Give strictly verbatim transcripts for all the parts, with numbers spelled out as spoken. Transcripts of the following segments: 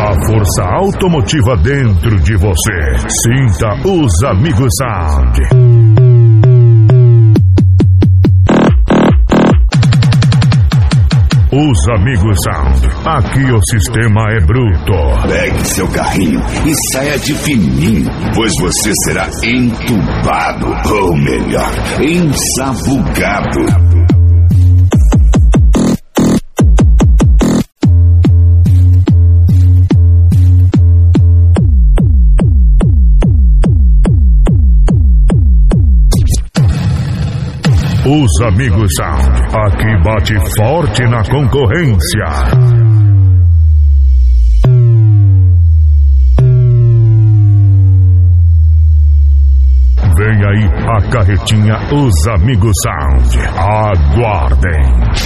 a força automotiva dentro de você. Sinta os Amigos Sound. Os Amigos Sound. Aqui o sistema é bruto. Pegue seu carrinho e saia de fininho, pois você será entubado, ou melhor, ensabugado. Os Amigos Sound. Aqui bate forte na concorrência. Vem aí a carretinha Os Amigos Sound. Aguardem.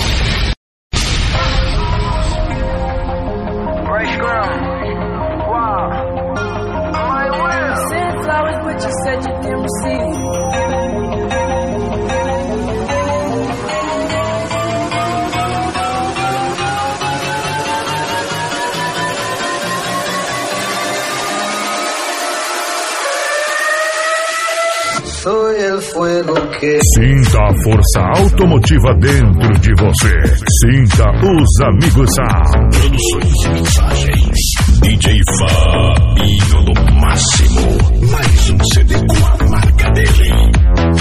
Sinta a força automotiva dentro de você. Sinta os Amigos Sound. Produções e mensagens. D J Fabinho no máximo. Mais um C D com a marca dele.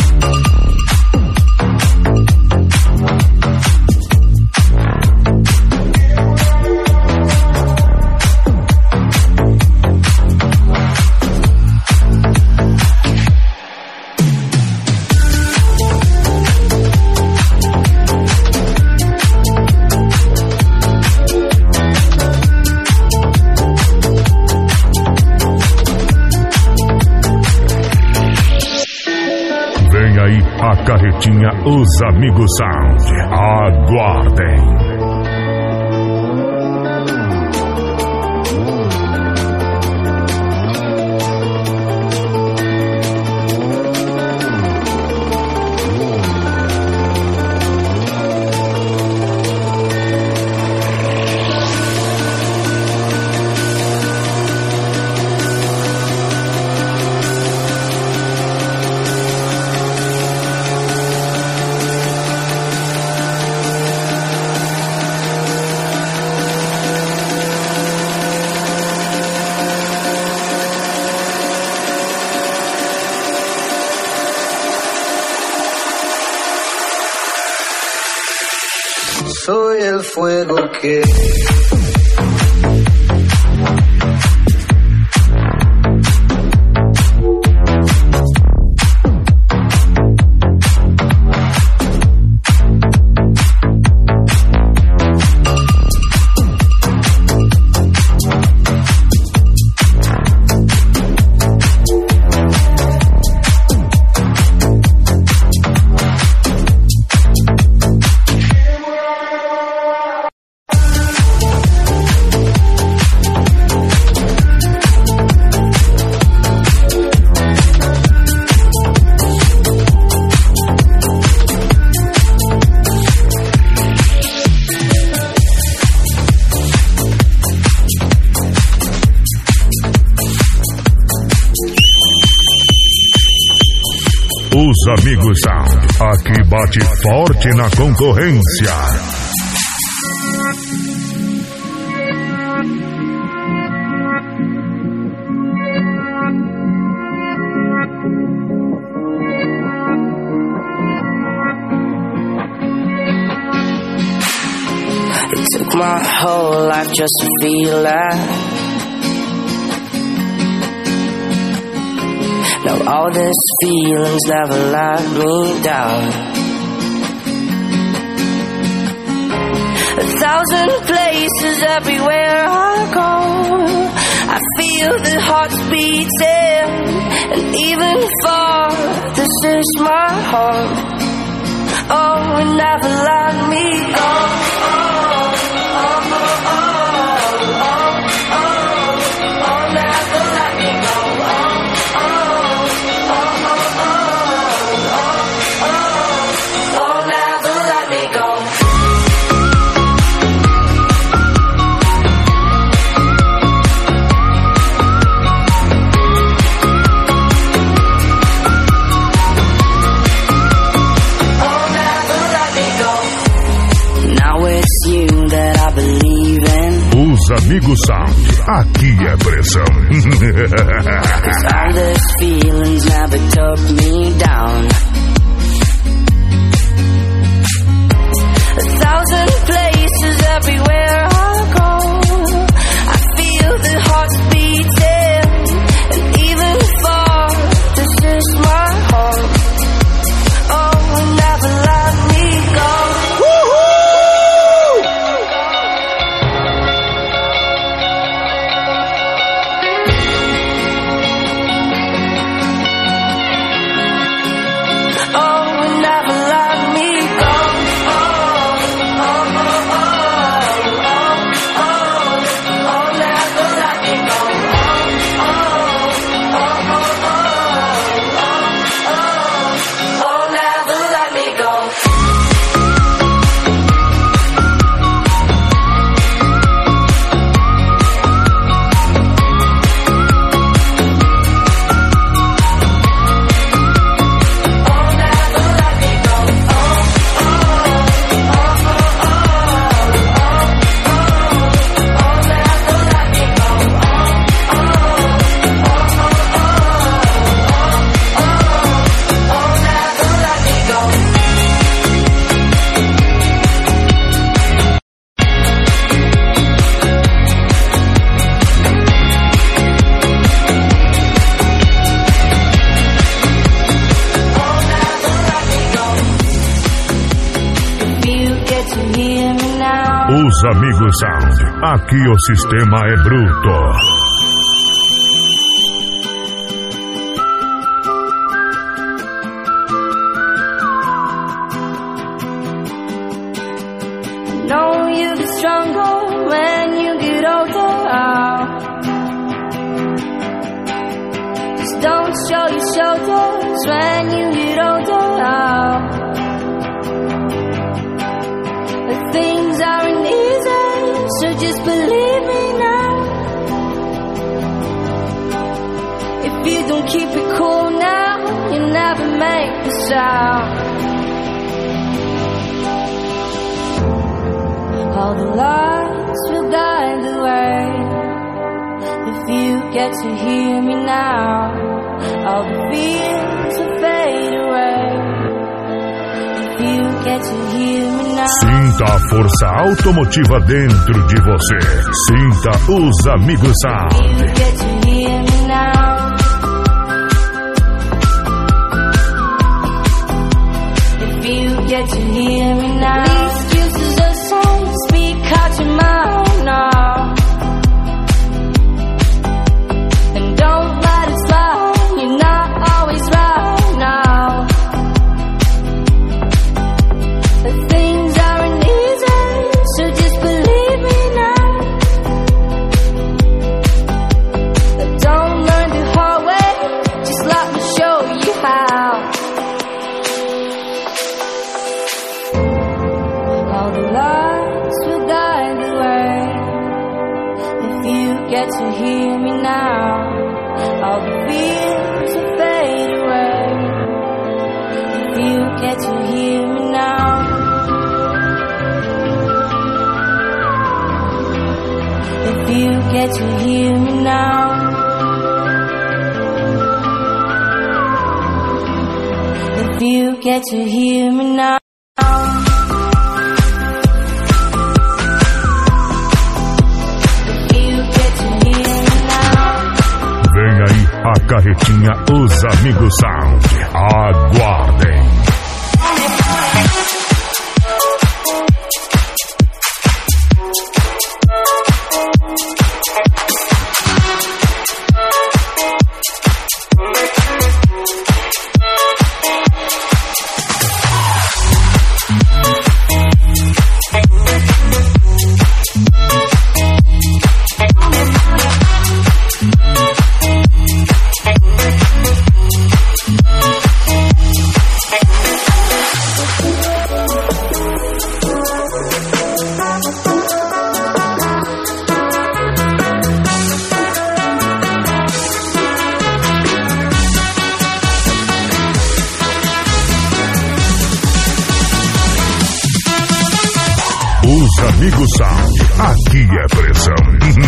A carretinha Os Amigos Sound. Aguardem. Soy el fuego que Os Amigos Sound. Aqui bate forte na concorrência. It took my whole life just to feel that. Now all these feelings never let me down. A thousand places everywhere I go, I feel the hearts beating, and even far, this is my home. Oh, it never let me go. Amigos Sound, aqui é pressão. Cause all these feelings never took me down. A thousand places everywhere I go, I feel the hearts beating, and even far, this is my home. Oh, never let me go. Os Amigos Sound, aqui o sistema é bruto. Know you get stronger when you get older. Just don't show your shoulders when you get older. But things aren't easy, so just believe me now. If you don't keep it cool now, you'll never make the sound. All the lights will guide the way. If you get to hear me now, all the fears will fade away. If you get to hear me now. Sinta a força automotiva dentro de você. Sinta os Amigos Sound. If you get to hear me now. If you get to hear me now. These excuses are so speak out your mind now. And don't let it slide. You're not always right now. But things aren't easy, so just believe me now. But don't learn the hard way, just let me show you how. All the lights will guide the way. If you get to hear me now, all the fears will fade away. If you get to hear me now. If you get to hear me now. If you get to hear me now. If you get to hear me now. Vem aí a carretinha Os Amigos Sound. Aguardem. Os Amigos Sound, aqui é pressão.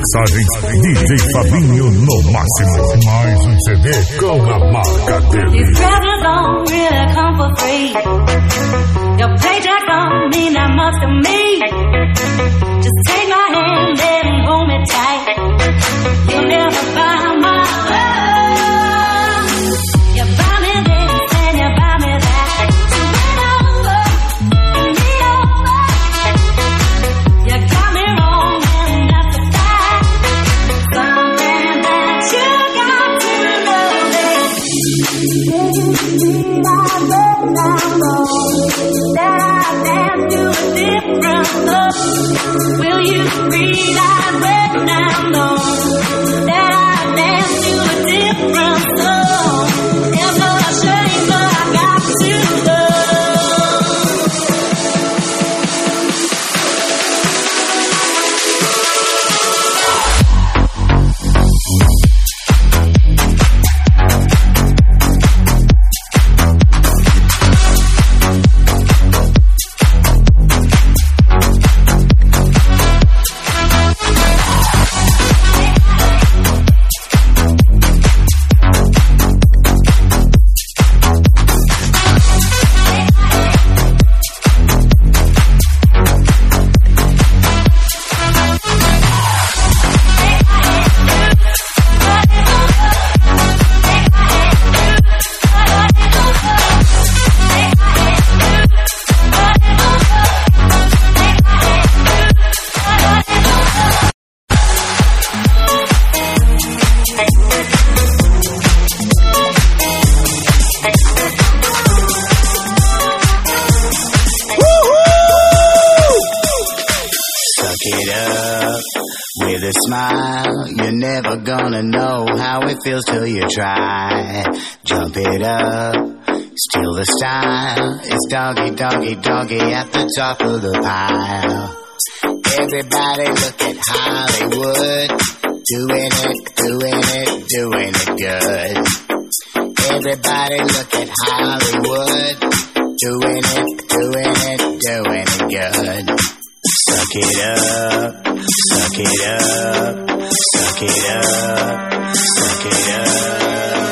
mensagens, D J Fabinho no máximo. Mais um C D com a marca dele. These presents don't really come for free. Your paycheck don't mean that much to me. Just take my hand, baby, and hold me tight. You'll never find my love. You buy me this and you buy me that. So bend over, give me over. You got me wrong and that's a fact. Something that you got to know is that I dance to a different song. Will you realize when I'm gone that I dance to a different song? There's no shame, but I got to go. Feels till you try. Jump it up, steal the style. It's doggy, doggy, doggy at the top of the pile. Everybody look at Hollywood, doing it, doing it, doing it good. Everybody look at Hollywood, doing it, doing it, doing it good. Suck it up, suck it up, suck it up, suck it up.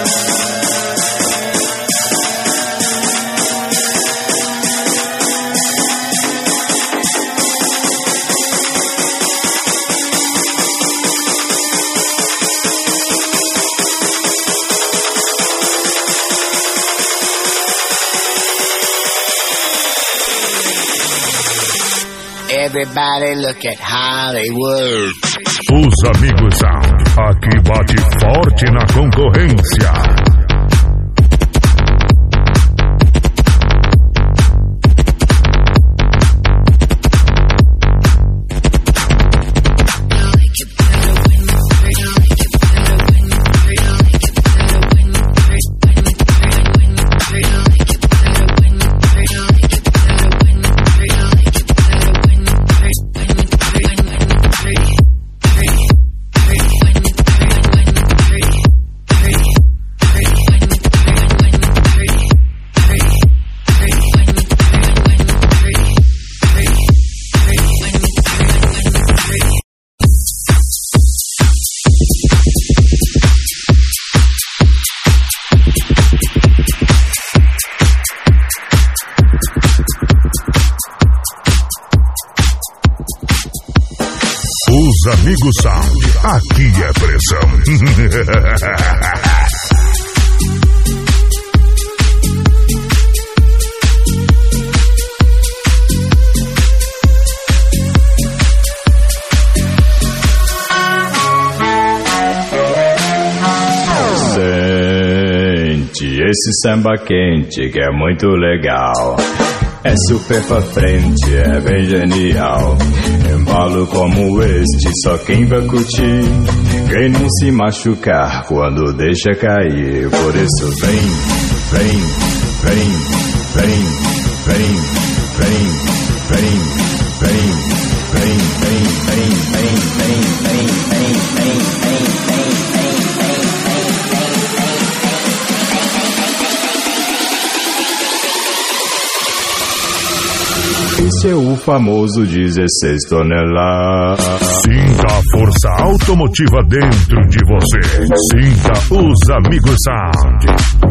Everybody look at Hollywood. Os amigos Sound, aqui bate forte na concorrência. Os amigos Sound, aqui é pressão. Sente esse samba quente que é muito legal. É super pra frente, é bem genial. Embalo como este, só quem vai curtir. Quem não se machucar quando deixa cair. Por isso vem, vem, vem, vem, vem, vem, vem, vem, vem, vem, vem, vem, vem, vem, vem, vem, vem, esse Esse é o famoso dezesseis toneladas. Sinta a força automotiva dentro de você. Sinta os Amigos Sound.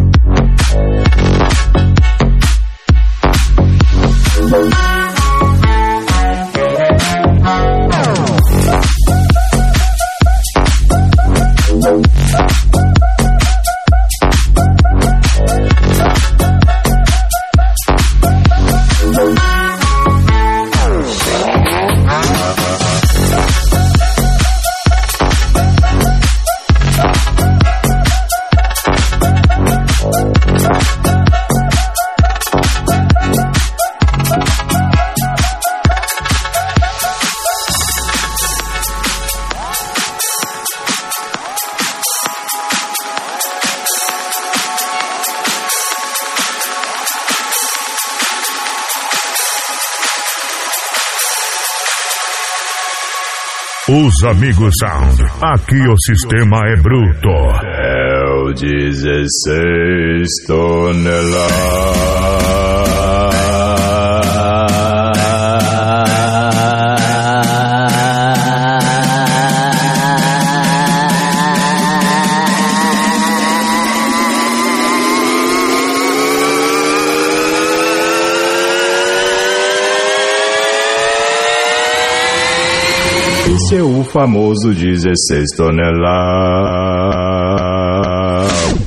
Os Amigos Sound. Aqui o sistema é bruto. É o dezesseis toneladas. Esse é o famoso dezesseis toneladas.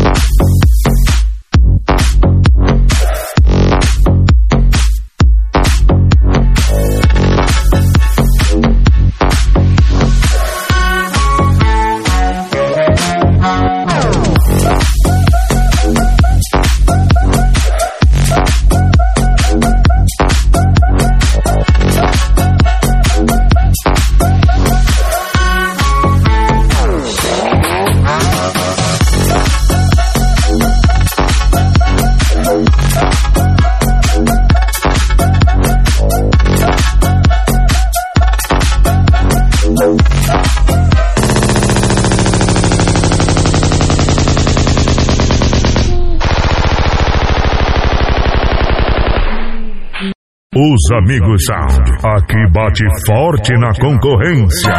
Os Amigos Sound. Aqui bate forte na concorrência.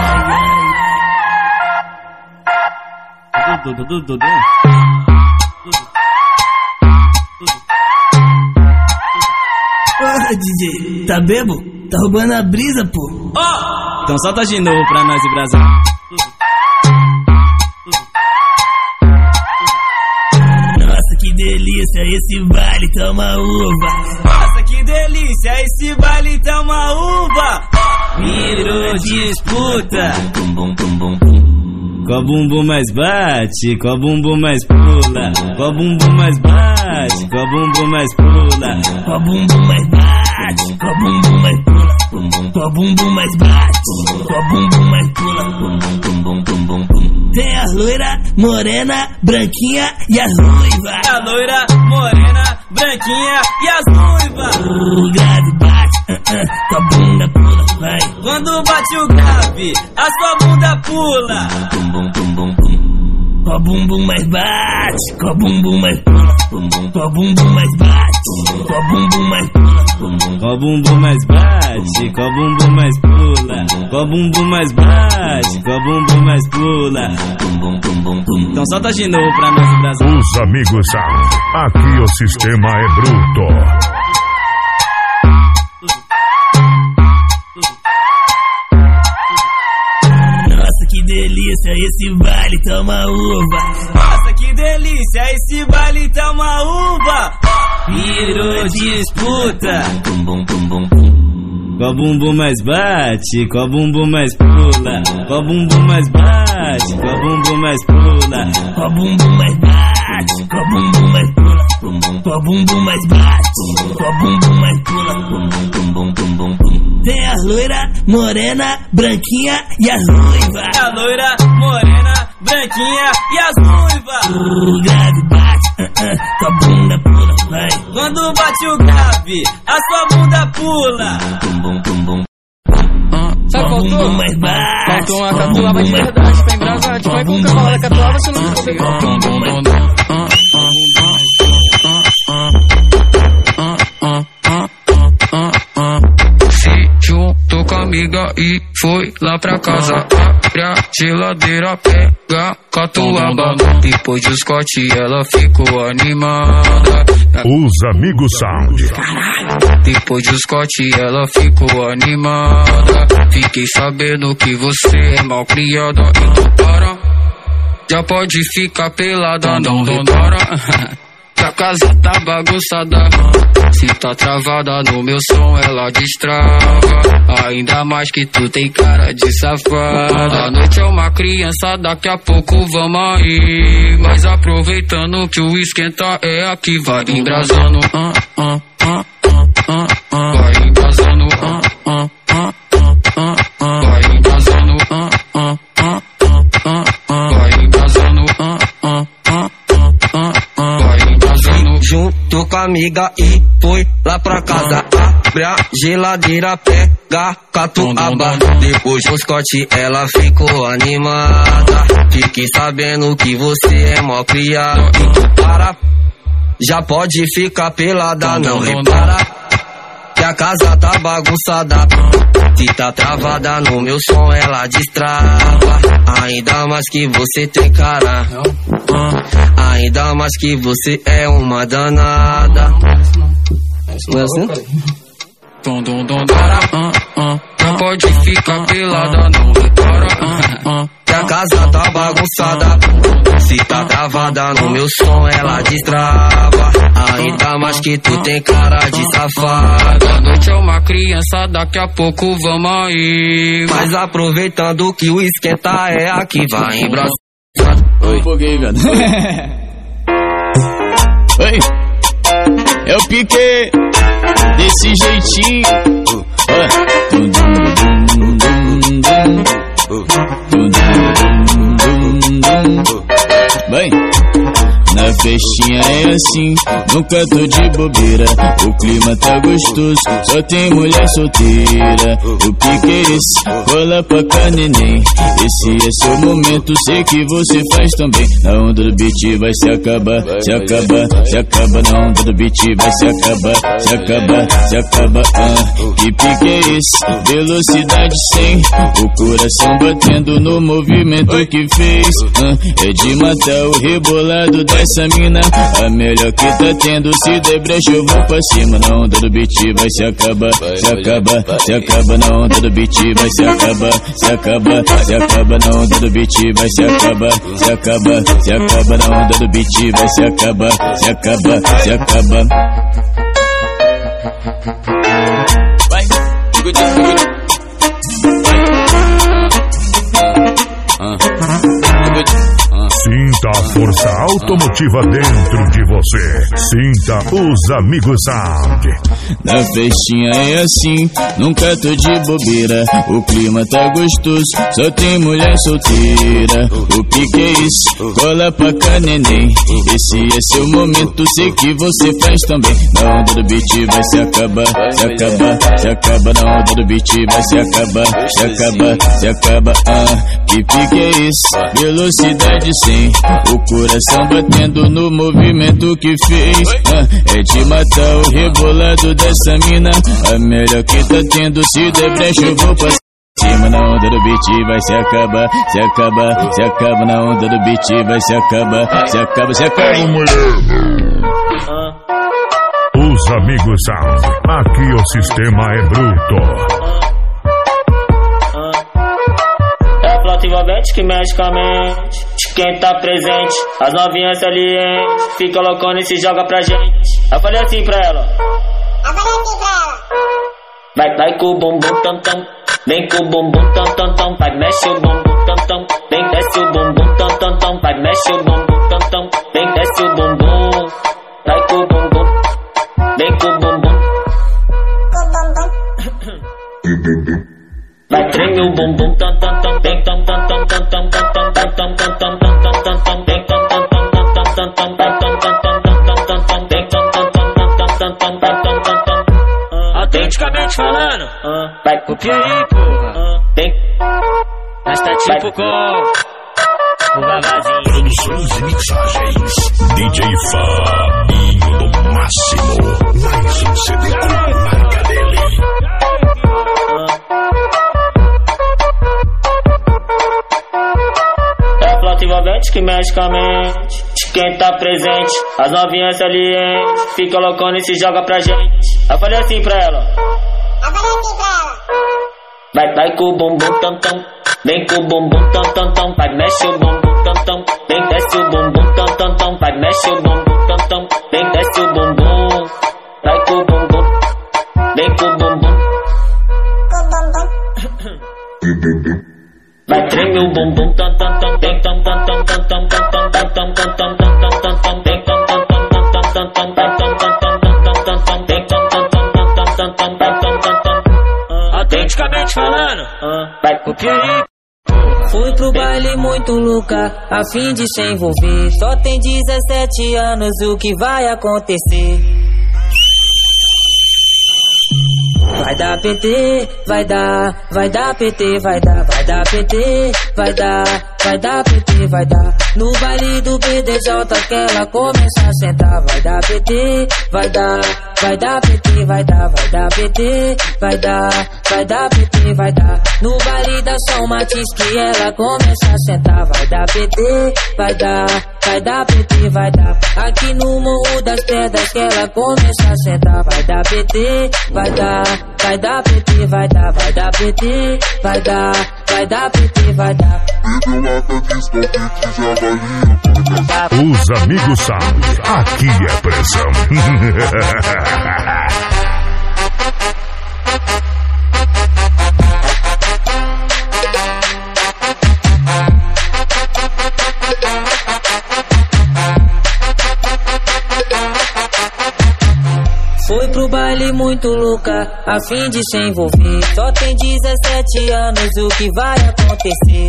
Porra, D J, tá bebo? Tá roubando a brisa, pô. Ó, oh! Então solta de novo pra nós e Brasil. Nossa, que delícia, esse baile tá uma uva. Nossa, que delícia, esse baile tá uma uva. Virou disputa. Bum, bum, bum, bum, bum. Qual bumbum mais bate, qual bumbum mais pula. Qual bumbum mais bate, qual bumbum mais pula. Qual bumbum mais bate, qual bumbum mais pula. Qual bumbum mais bate, qual bumbum mais pula. Tem a loira, morena, branquinha e as ruivas. A loira, morena, branquinha e as ruivas. O grave bate, uh -uh, tua bunda pula, vai. Quando bate o grave, a sua bunda pula. Qual bumbum mais bate, qual bumbum mais pula. Qual bumbum mais bate, qual bumbum mais pula. Qual bumbum mais bate, qual bumbum mais pula. Qual bumbum mais bate, qual bumbum mais pula. Então solta de novo pra nós, Brasil. Os Amigos Sound. Aqui o sistema é bruto. Nossa, que delícia, esse baile tá uma uva. Nossa, que delícia, esse baile tá uma uva. Virou disputa. Qual bumbum mais bate, qual bumbum mais pula. Qual bumbum mais bate, qual bumbum mais pula. Qual bumbum mais bate, qual bumbum mais pula. Qual bumbum mais bate, qual bumbum mais pula. Tem a loira, morena, branquinha e as ruivas. A loira, morena, branquinha e as ruivas. O grave bate, uh -uh, tua bunda pula, vai. Quando bate o grave, a sua bunda pula. Sabe qual faltou? Mais bate, faltou uma catuaba de verdade pra embrasar. Tipo, vai com o cavalo da catuaba, você não vai poder com o amiga e foi lá pra casa. Abre a geladeira, pega a catuaba. Depois do Scott ela ficou animada. Os Amigos Sound. Depois do Scott ela ficou animada. Fiquei sabendo que você é mal criada. Então para, já pode ficar pelada, não repara. Que a casa tá bagunçada. Se tá travada no meu som ela destrava. Ainda mais que tu tem cara de safada. A noite é uma criança, daqui a pouco vamos aí. Mas aproveitando que o esquenta é aqui. Vai embrasando, ah, ah, ah, ah, ah. Vai embrasando, ah, ah, ah, ah, ah. Vai embrasando, ah, ah, ah, ah, ah. Vai embrasando, ah, ah, ah, ah, ah. Vai embrasando. Junto com a amiga e foi lá pra casa. Abre a geladeira, pega catuaba. Depois do Scott ela ficou animada. Fiquei sabendo que você é mó criado. Então para, já pode ficar pelada, não repara. Que a casa tá bagunçada. Se tá travada no meu som ela destrava. Ainda mais que você tem cara. Ainda mais que você é uma danada. Não é assim? Dom, dom, dom, para, ah, ah, não pode ficar pelada, não repara, ah, ah, que a casa tá bagunçada. Se tá travada no meu som ela destrava. Ainda mais que tu tem cara de safada. A noite é uma criança, daqui a pouco vamos aí. Mas aproveitando que o esquenta é aqui, vai embraçar. Oi, foguei, velho. Oi, é o Pique. Desse jeitinho. Vai. Na festinha é assim, nunca tô de bobeira. O clima tá gostoso, só tem mulher solteira. O pique é esse, cola pra cá neném. Esse é seu momento, sei que você faz também. Na onda do beat vai se acabar, se acabar, se acaba. Na onda do beat vai se acabar, se acabar, se acaba. Ah, que pique é esse, velocidade cem. O coração batendo no movimento que fez. Ah, é de matar o rebolado da essa mina, a melhor que tá tendo. Se der brecha eu vou pra cima. Na onda do beat vai se acabar, se acaba, se acaba. Na onda do beat vai se acabar, se acaba, se acaba. Na onda do beat vai se acabar, se acaba, se acaba. Na onda do beat vai se acabar, se acaba, se acaba. Vai, Sinta a força automotiva dentro de você. Sinta os Amigos Sound. Na festinha é assim, nunca tô de bobeira. O clima tá gostoso, só tem mulher solteira. O pique é isso, cola pra cá neném. Esse é seu momento, sei que você faz também. Na onda do beat vai se acabar, se acabar, se acaba. Na onda do beat vai se acabar, se acaba, se acaba. Ah, que pique é esse, velocidade cem. O coração batendo no movimento que fez. Ah, é de matar o rebolado dessa mina, a melhor que tá tendo. Se der brecha eu vou pra cima. Na onda do beat vai se acabar, se acabar, se acaba. Na onda do beat vai se acabar, se acaba, se acaba. Os Amigos Sound. Aqui o sistema é bruto. É a flauta envolvente que mexe com a mente. Quem tá presente, as novinhas salientes. Fica loucona e se joga pra gente. Eu falei assim pra ela. Eu falei assim pra ela. Vai, vai com o bumbum tam tam. Vem com o bumbum tam tam tam. Vai, mexe o bumbum tam tam. Vem, desce o bumbum tam tam tam. Vai, mexe o bumbum tam tam. Vem, desce o bumbum. Vai com o bumbum. Vem com o bumbum. Vai, treme o bumbum tam tam tam. Vem tam tam tam tam tam tam tam tam tam tam tam tam tam tam. Vem tam tam tam tam tam tam tam tam tam tam tam tam tam. Vem tam tam tam tam tam tam tam tam tam. Autenticamente falando, vai, copia aí, porra. Vem, mas tá tipo com o Vavazinho. Produções e mixagens D J Fabinho do Máximo. Mais um C D com a marca dele. que mexe com a mente de quem tá presente. As novinhas salientes fica loucona e se joga pra gente. Eu falei assim pra ela. Eu falei assim pra ela. Vai, vai com o bumbum tam tam. Vem com o bumbum tam tam tam. Vai, mexe o bumbum tam tam. Vem, desce o bumbum tam tam tam. Vai, mexe o bumbum tam tam. Vem, desce o bumbum. Vai com o bumbum. Vem com o bumbum. Vai, treme o bumbum tam tam tam. Vem tam tam tam tam tam tam tam tam tam tam tam tam tam tam. Vem tam tam tam tam tam tam tam tam tam tam tam tam tam. Vem tam tam tam tam tam tam tam tam tam tam. Autenticamente falando, vai pro Piauí. Fui pro baile muito louca, a fim de se envolver. Só tem dezessete anos, o que vai acontecer? Vai dar P T, vai dar, vai dar P T, vai dar, vai dar P T, vai dar, vai dar P T, vai dar. No baile do B D J que ela começa a sentar. Vai dar P T, vai dar, vai dar P T, vai dar, vai dar P T, vai dar, vai dar P T, vai dar. No baile da São Martins que ela começa a sentar. Vai dar P T, vai dar, vai dar P T, vai dar. Aqui no Morro das Pedras que ela começa a sentar. Vai dar P T, vai dar, vai dar P T, vai dar, vai dar P T, vai dar, vai dar P T, vai dar. Os amigos sabem, aqui é pressão. Foi pro baile muito louca, a fim de se envolver. Só tem dezessete anos, o que vai acontecer?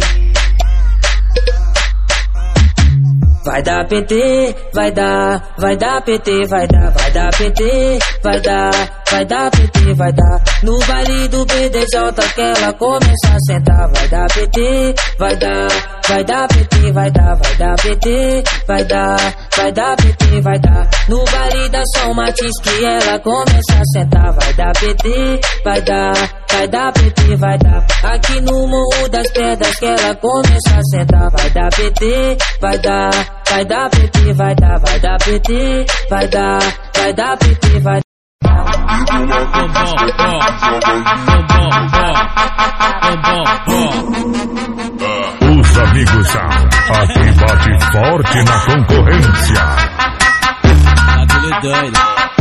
Vai dar P T, vai dar, vai dar P T, vai dar, vai dar P T, vai dar, vai dar P T, vai dar. No baile do B D J que ela começa a sentar. Vai dar P T, vai dar, vai dar P T, vai dar, vai dar P T, vai dar, vai dar P T, vai dar. No baile da São Martins que ela começa a sentar. Vai dar P T, vai dar, vai dar P T, vai dar. Aqui no Morro das Pedras que ela começa a sentar. Vai dar P T, vai dar, vai dar P T, vai dar, vai dar P T, vai dar, vai dar P T, vai dar. Os amigos sabem, aqui bate forte na concorrência. Bagulho doido.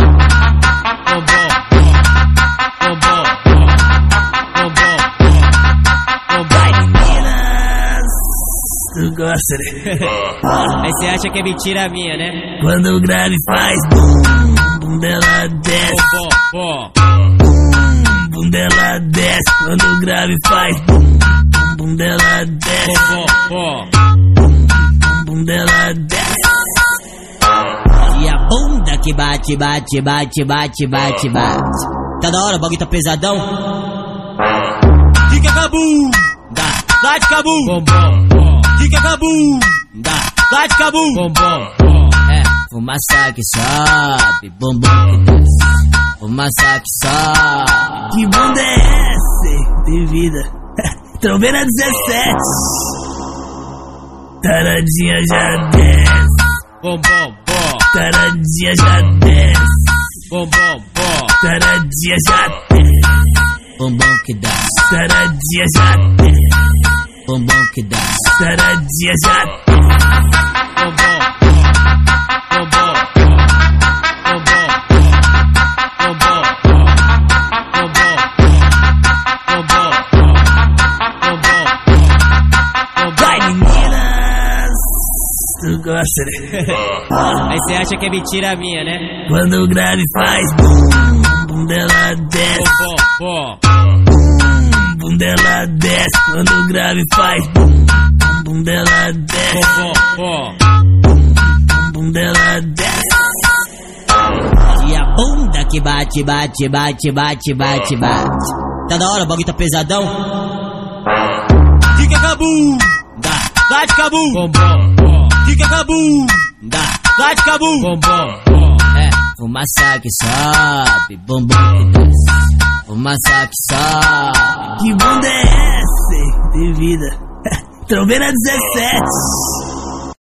Tu gosta, né? Aí você acha que é mentira minha, né? Quando o grave faz bum, bum dela desce. Bom, Bum, bum dela desce. Quando o grave faz bum, bum, bum dela desce. bom, Bum, bum dela desce. E a bunda que bate, bate, bate, bate, bate, bate. Tá da hora, o bagulho tá pesadão. Fica cabum, dá, dá de cabum. Bom, bom, fica cabum, dá, dá de cabum. Bom, bom, é, fumaça que sobe, bumbum que desce. Fumaça que sobe. Que bunda é essa? De vida. Tô vendo a dezessete. Taradinha já desce. Bom, bom, bom. Taradinha já desce. Bom, bom, bom. Taradinha já desce. Bumbum que desce. Taradinha já desce. Bumbum que desce. Taradinha já desce. Bom, bom, bom, bom. Tu gosta, né? Aí você acha que é mentira minha, né? Quando o grave faz bum, bum dela desce. Bom, bom, bum, bum dela desce. Quando o grave faz bum, bum, bum dela desce. Bom, bom, bum, bum dela desce. E a bunda que bate, bate, bate, bate, bate, bate. Tá da hora, o bagulho tá pesadão. Fica cabum, dá, dá de cabum. Bom, bom, bom. Fica cabum, dá, dá de cabum. Bom, bom, bom. É, fumaça que sobe, bumbum que desce. Fumaça que sobe. Que bunda é essa? De vida. Tô vendo a dezessete.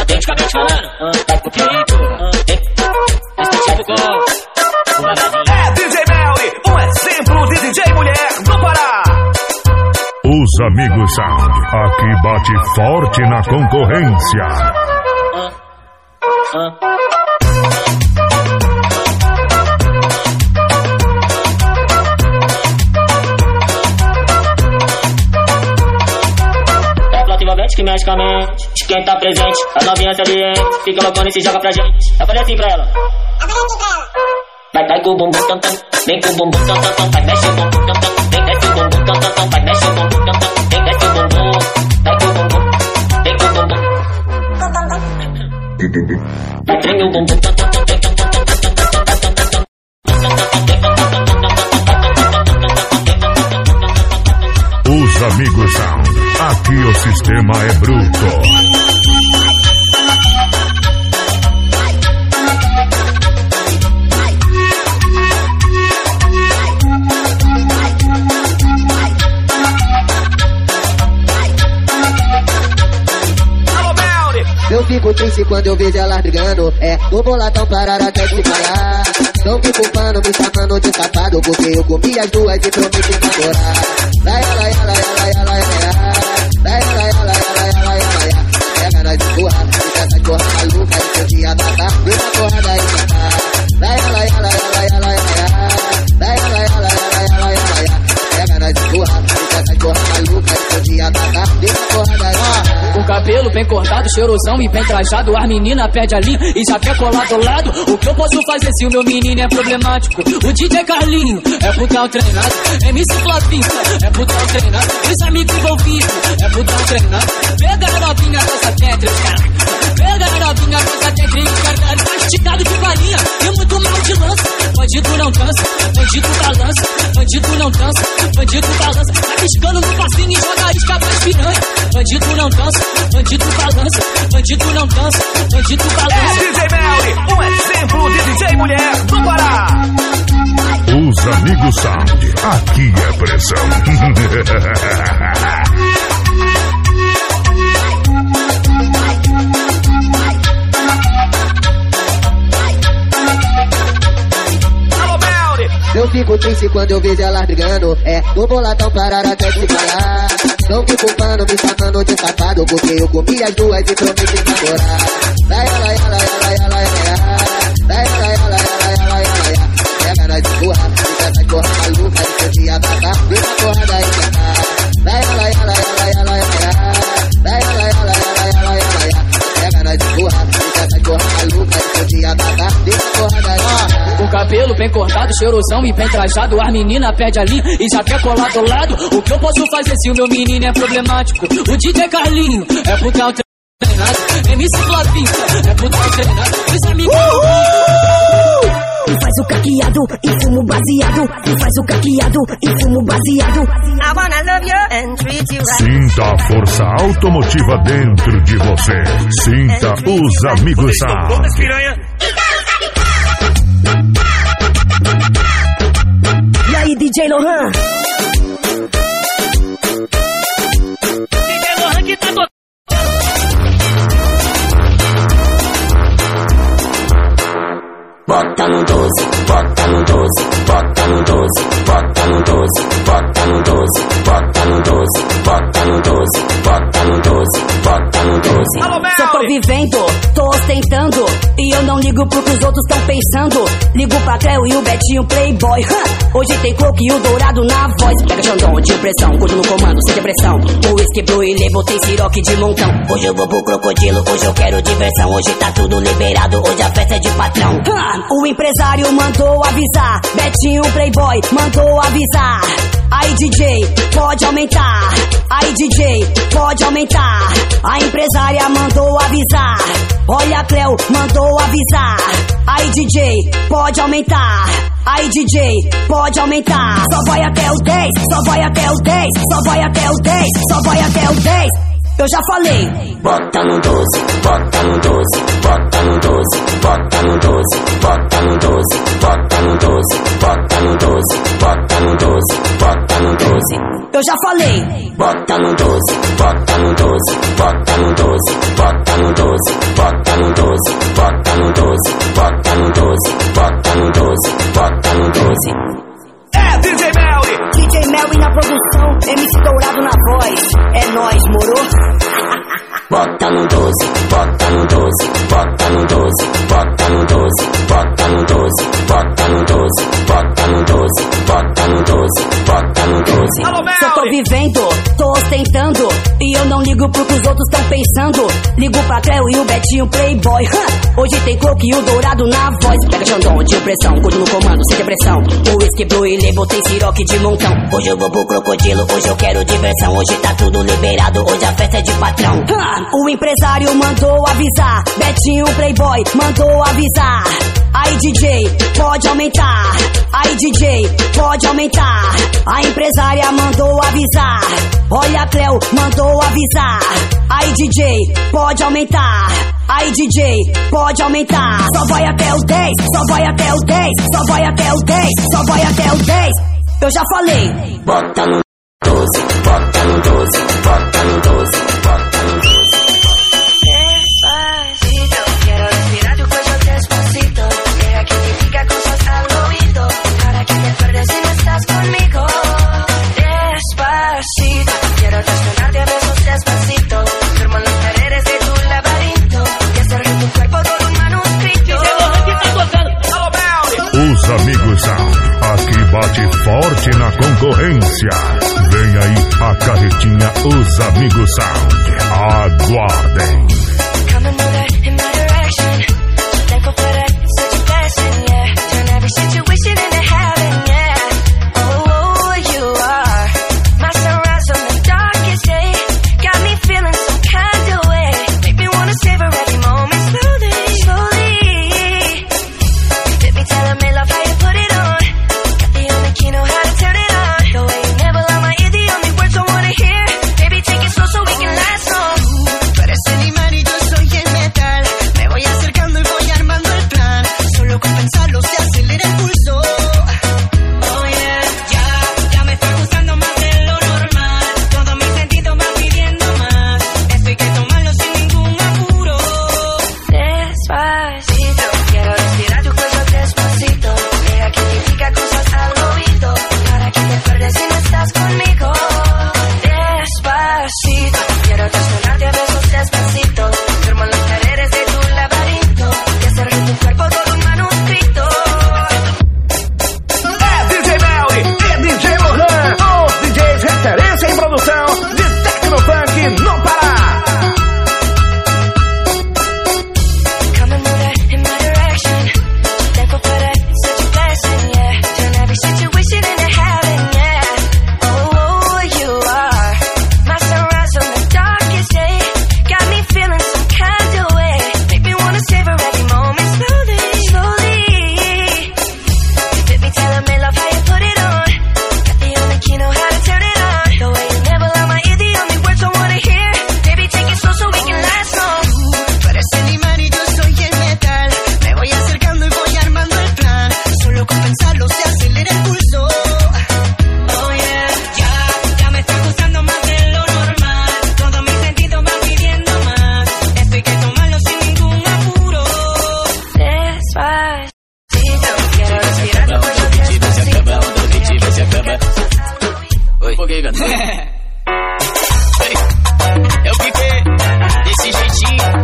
autenticamente falando, vai pro perigo, esse tipo gol, o vagazinho. É D J Melly, um exemplo de D J mulher. amigos Sound. Aqui bate forte na concorrência. Ah, ah. Que mexe com a mente, de quem tá presente, as novinhas salientes, fica loucona e se joga pra gente. Eu falei assim pra ela, eu falei assim pra ela. Vai, vai com o bumbum tam tam, vem com o bumbum tam tam tam, vai mexe o bumbum tam tam, vem desce o bumbum tam tam tam, vai mexe o bumbum tam tam, vem desce o bumbum, vai com o bumbum, vem com o bumbum, vai treme o bumbum tam tam tam, vem tam tam tam tam tam tam tam tam tam. Os amigos Sound. Aqui o sistema é bruto. Eu fico triste quando eu vejo ela brigando. É, o boladão parar até se falar. Não fico pano me chamando de safado, porque eu comi as duas e prometi namorar. Lai, lai, lai, lai, lai, lai, lai, lai, lai, lai, lai, lai. Pega nós de porra, fica essa porra maluca, e seu dia babá, vem na porrada e matar. Lai, lai, lai, lai, lai, lai, lai, lai, lai, lai, lai. Pega nós de porra, fica essa porra maluca, e seu dia babá, vem na porrada e matar. O cabelo bem cortado, cheirosão e bem trajado. As meninas pede a linha e já quer colar do lado. O que eu posso fazer se o meu menino é problemático? O D J Carlinho é putão treinado. M C Flavinho é putão treinado. Os amigos envolvidos é putão treinado. Pega a novinha com essa tétrica. Pega a novinha com essa tétrica. Mastigado de farinha e muito mal de lança. Bandido não dança, bandido balança. Bandido não dança, bandido balança. Tá piscando no passinho e joga a isca pras piranha. Bandido não dança, bandido balança, bandido não dança, bandido balança. É D J Melly, um exemplo de D J mulher do Pará. Os amigos Sound, aqui é pressão. Eu fico triste quando eu vejo ela brigando. É, o boladão parar até se falar. Não fico pano me chamando de safado, porque eu comi as duas e prometi namorar. Lai, lai, lai, lai, lai, lai, lai, lai, lai, lai, lai, lai. Pega nós de porra, fica essa porra maluca, e seu dia babá, vem na porrada e matar. Lai, lai, lai, lai, lai, lai, lai, lai, lai, lai, lai. Pega nós de porra, fica essa porra maluca, e seu dia babá, vem na porrada e matar. O cabelo bem cortado, cheirosão e bem trajado. As meninas pede a linha e já quer colar do lado. O que eu posso fazer se o meu menino é problemático? O D J Carlinho é putão treinado. M C Flavinho é putão treinado. Os amigos e faz o caqueado e fumo baseado. E faz o caqueado e fumo baseado. I wanna love you and treat you right. Sinta a força automotiva dentro de você. Sinta os amigos Sound. E aí, D J Lohan? D J Lohan que tá tocando. Bota no doze, bota no doze, bota no doze, bota no doze, bota no doze, bota no doze, bota no doze, bota no doze, bota no doze. Só tô vivendo, tô ostentando, e eu não ligo pro que os outros tão pensando. Ligo pra Cleo e o Betinho Playboy. Huh. Hoje tem coque e o dourado na voz. Pega Xandão de pressão, curto no comando, sem depressão. O whisky blue e label tem siroque de montão. Hoje eu vou pro crocodilo, hoje eu quero diversão. Hoje tá tudo liberado, hoje a festa é de patrão. Huh. O empresário mandou avisar, Betinho Playboy mandou avisar. Aí D J, pode aumentar. Aí D J, pode aumentar. A empresária mandou avisar. Olha a Cleo, mandou avisar. Aí D J, pode aumentar. Aí D J, pode aumentar. Só vai até o dez, só vai até o dez, só vai até o dez, só vai até o dez. Eu já falei. Bota no doze, bota no doze, bota no doze, bota no doze, bota no doze, bota no doze, bota no doze, bota no doze, bota no doze. Eu já falei. Bota no doze, bota no doze, bota no doze, bota no doze, bota no doze, bota no doze, bota no doze, bota no doze, bota no doze. É D J Melly, D J Melly na produção, M C Dourado na voz. doze. Só tô vivendo, tô ostentando, e eu não ligo pro que os outros tão pensando. Ligo pra Cleo e o Betinho Playboy. Huh. Hoje tem Coke e o Dourado na voz. Pega Xandão, de pressão, gordo no comando, sem depressão. O whisky blue e label tem siroque de montão. Hoje eu vou pro crocodilo, hoje eu quero diversão. Hoje tá tudo liberado, hoje a festa é de patrão. Huh. O empresário mandou avisar, Betinho Playboy mandou avisar. Aí D J, pode aumentar. Aí D J, pode aumentar. A empresária mandou avisar. Olha a Cleo, mandou avisar. Aí D J, pode aumentar. Aí D J, pode aumentar. Só vai até o dez, só vai até o dez, só vai até o dez, só vai até o dez. Eu já falei. Bota no doze, bota no doze, bota no doze, bota no doze. Quiero respirar tu cuello despacito. Deja que te diga cosas al oído, para que te acuerdes si no estás conmigo. Despacito, quiero desnudarte a besos despacito. Firmo en las paredes de tu laberinto y hacer de tu cuerpo todo un manuscrito. Os amigos Sound, aqui bate forte na concorrência. Vem aí a carretinha Os Amigos Sound. Aguardem. Come and move that in my direction. Thankful for that, it's such a blessing, yeah. Turn every situation into heaven, yeah. Oh, oh, you are my sunrise on the darkest day. Got me feeling some kind of way. Make me wanna savor every moment slowly, slowly. Let me tell me love how you put it on. Got the only key, know how to turn it on. The way you never lie my ear, the only words I wanna hear. Baby, take it slow so we can last long. Tú eres el imán y yo soy el metal. Me voy acercando y voy armando el plan. Solo con pensarlo se acelera el pulso. Oh yeah, ya, ya me está gustando más de lo normal. Todos mis sentidos van pidiendo más. Esto hay que tomarlo sin ningún apuro. Despacito, quiero respirar tu cuello despacito. Deja que te diga cosas al oído, para que te acuerdes si no estás conmigo. Despacito, quiero desnudarte a besos despacito. Firmo en las paredes de tu laberinto y hacer de tu cuerpo todo un manuscrito. É D J Melly e D J Lohan, os D Js referência em produção de Tecnofunk no Pará. Come and move that in my direction. Thankful for that, it's such a blessing, yeah. Turn every situation into heaven, yeah. Oh, oh, you are my sunrise on the darkest day. Got me feeling some kind of way. Make me wanna savor every moment slowly, slowly. Let me tell me love how you put it on. Got the only key, know how to turn it on. The way you never lie my ear, the only words I wanna hear. Baby, take it slow so we can last long. Tú eres el imán y yo soy el metal. Me voy acercando y voy armando el plan. Solo con pensarlo se acelera el pulso. Oh yeah, ya, ya me está gustando más de lo normal. Todos mis sentidos van pidiendo más. Esto hay que tomarlo sin ningún apuro. Despacito, quiero respirar tu cuello despacito. Se acaba. Oi. Por que cantou? É o Piquet, desse jeitinho.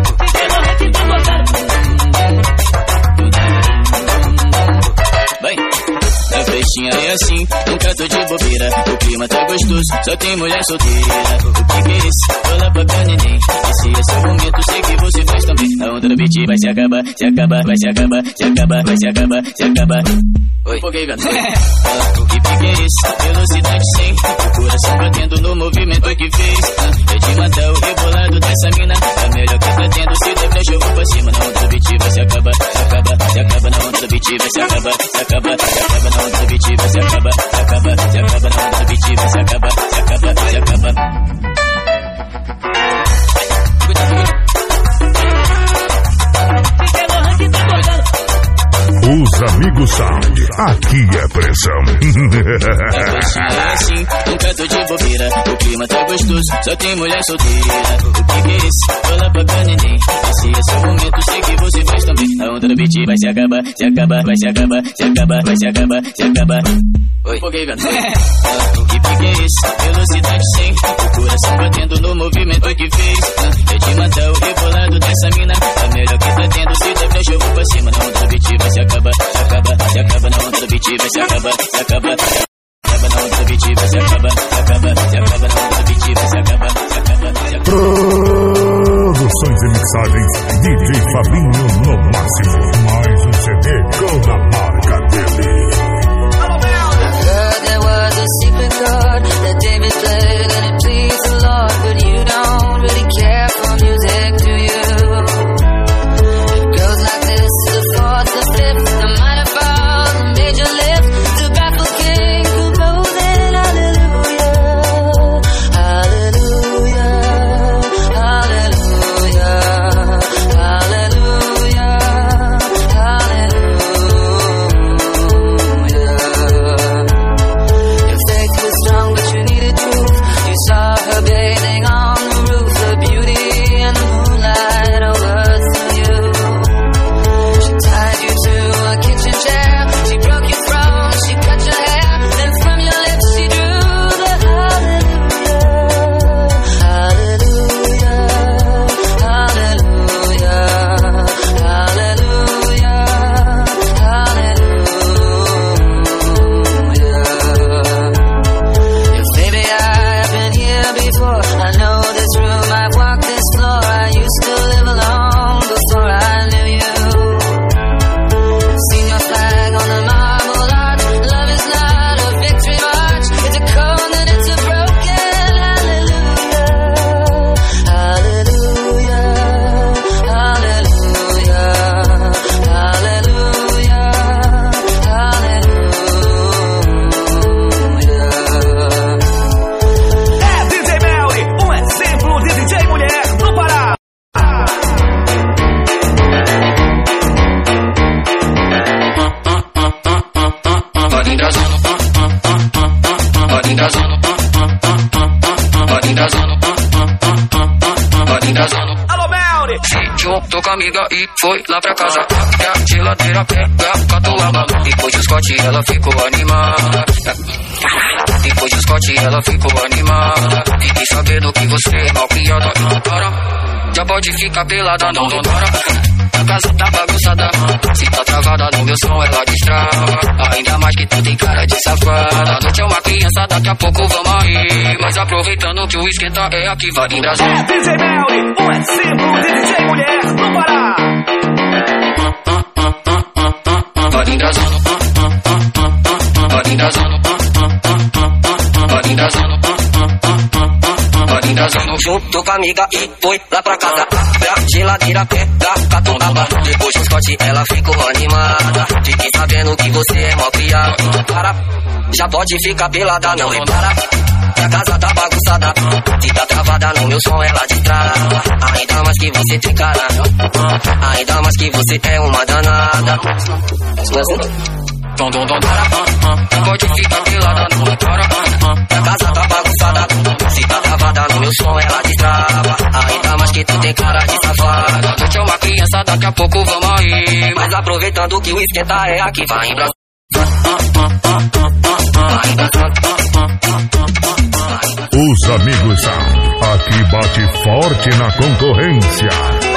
Bem, a festinha é assim, nunca tô de bobeira. O clima tá gostoso, só tem mulher solteira. O que que é isso? Fala pra cá, neném. Esse é seu momento, sei que você faz também. A onda do beat vai se acabar, se acabar, vai se acabar, se acabar, vai se acabar, se acabar. Oi. Por que cantou? Ah, o que que é isso? Velocidade cem, o coração batendo no movimento que fez. Ah, é de matar o rebolado dessa mina. A melhor que tá tendo, se der flash eu vou pra cima. Na onda do beat vai se acabar, se acabar, se acaba. Na onda do beat vai se acabar, se acabar, se acaba. Na onda do beat vai se acabar, se acaba, se acaba. Na onda do beat vai se acabar, se acaba, se acaba. Os Amigos Sound, aqui é pressão. A festinha é assim, nunca tô de bobeira. O clima tá gostoso, só tem mulher solteira. O que que é isso? Fala pra cá, neném. Esse é seu momento, sei que você faz também. A onda do beat vai se acabar, se acabar, vai se acabar, se acabar, vai se acabar, se acabar. Oi. Por que cantou? Ah, o que que é isso? Velocidade cem, o coração batendo no movimento que fez. Ah, é de matar o rebolado dessa mina. A melhor que tá tendo, se der flash eu vou pra cima. Na onda do beat vai se acabar, se acaba, se acaba. Na onda do beat vai se acabar, se acaba, se acaba. Na onda do beat beat vai se acaba, se acaba, se acaba. Na onda do beat vai se acaba, se acaba, se acaba. Produções e mixagens D J Fabinho no máximo. Mais um C D com a marca dele. There was a secret chord that David played and it pleased the Lord, but you don't really care for music, do you? It goes like this, the fourth, the fifth, the minor fall, the major lift, the baffled king composing hallelujah, hallelujah, hallelujah, hallelujah, hallelujah. Your faith was strong, but you needed truth. You saw her bathing on the roof, the beauty and the moonlight overthrew you. She tied you to a kitchen chair, she broke your throne, she cut your hair, and from your lips she drew the hallelujah, hallelujah, hallelujah, hallelujah, hallelujah. If baby I've been here before, I know this room, I've walked this floor, I used to live alone before I knew you. Seen your flag on the marble arch. Love is not a victory march. It's a cold and it's a broken hallelujah, hallelujah, hallelujah, hallelujah, hallelujah. É D J Melly, um exemplo de D J mulher no Pará. Alô, Melly! Se juntou com a amiga e foi lá pra casa. Abre a geladeira, pega a catuaba. Depois do Scott ela ficou animada. Depois do Scott ela ficou animada. Fiquei sabendo que você é mal criada. Para, já pode ficar pelada, não, não para. A casa tá bagunçada, se tá travada no meu som ela destrava. Ainda mais que tu tem cara de safada. A noite é uma criança, daqui a pouco vamos aí. Mas aproveitando que o esquenta é aqui, vai em Brasil. É D J Melly, um exemplo de D J mulher no Pará. Vai em Brasil. Vai em Brasil. Vai em Brasil. Junto com a amiga e foi lá pra casa. Abre a geladeira, pega a catuaba. Depois do Scott ela ficou animada. Fiquei sabendo que você é mal criada. Para, já pode ficar pelada, não repara. Que a casa tá bagunçada, se tá travada no meu som ela destrava. Ainda mais que você tem cara, ainda mais que você é uma danada. Dom, dom, dom, para, pode ficar pelada, não repara. A casa tá bagunçada, se tá travada no meu som ela destrava. Ainda mais que tu tem cara de safada. A noite é uma criança, daqui a pouco vamos aí. Mas aproveitando que o esquenta é aqui, vai em Brasil. Vai em Brasil. Os amigos são aqui bate forte na concorrência.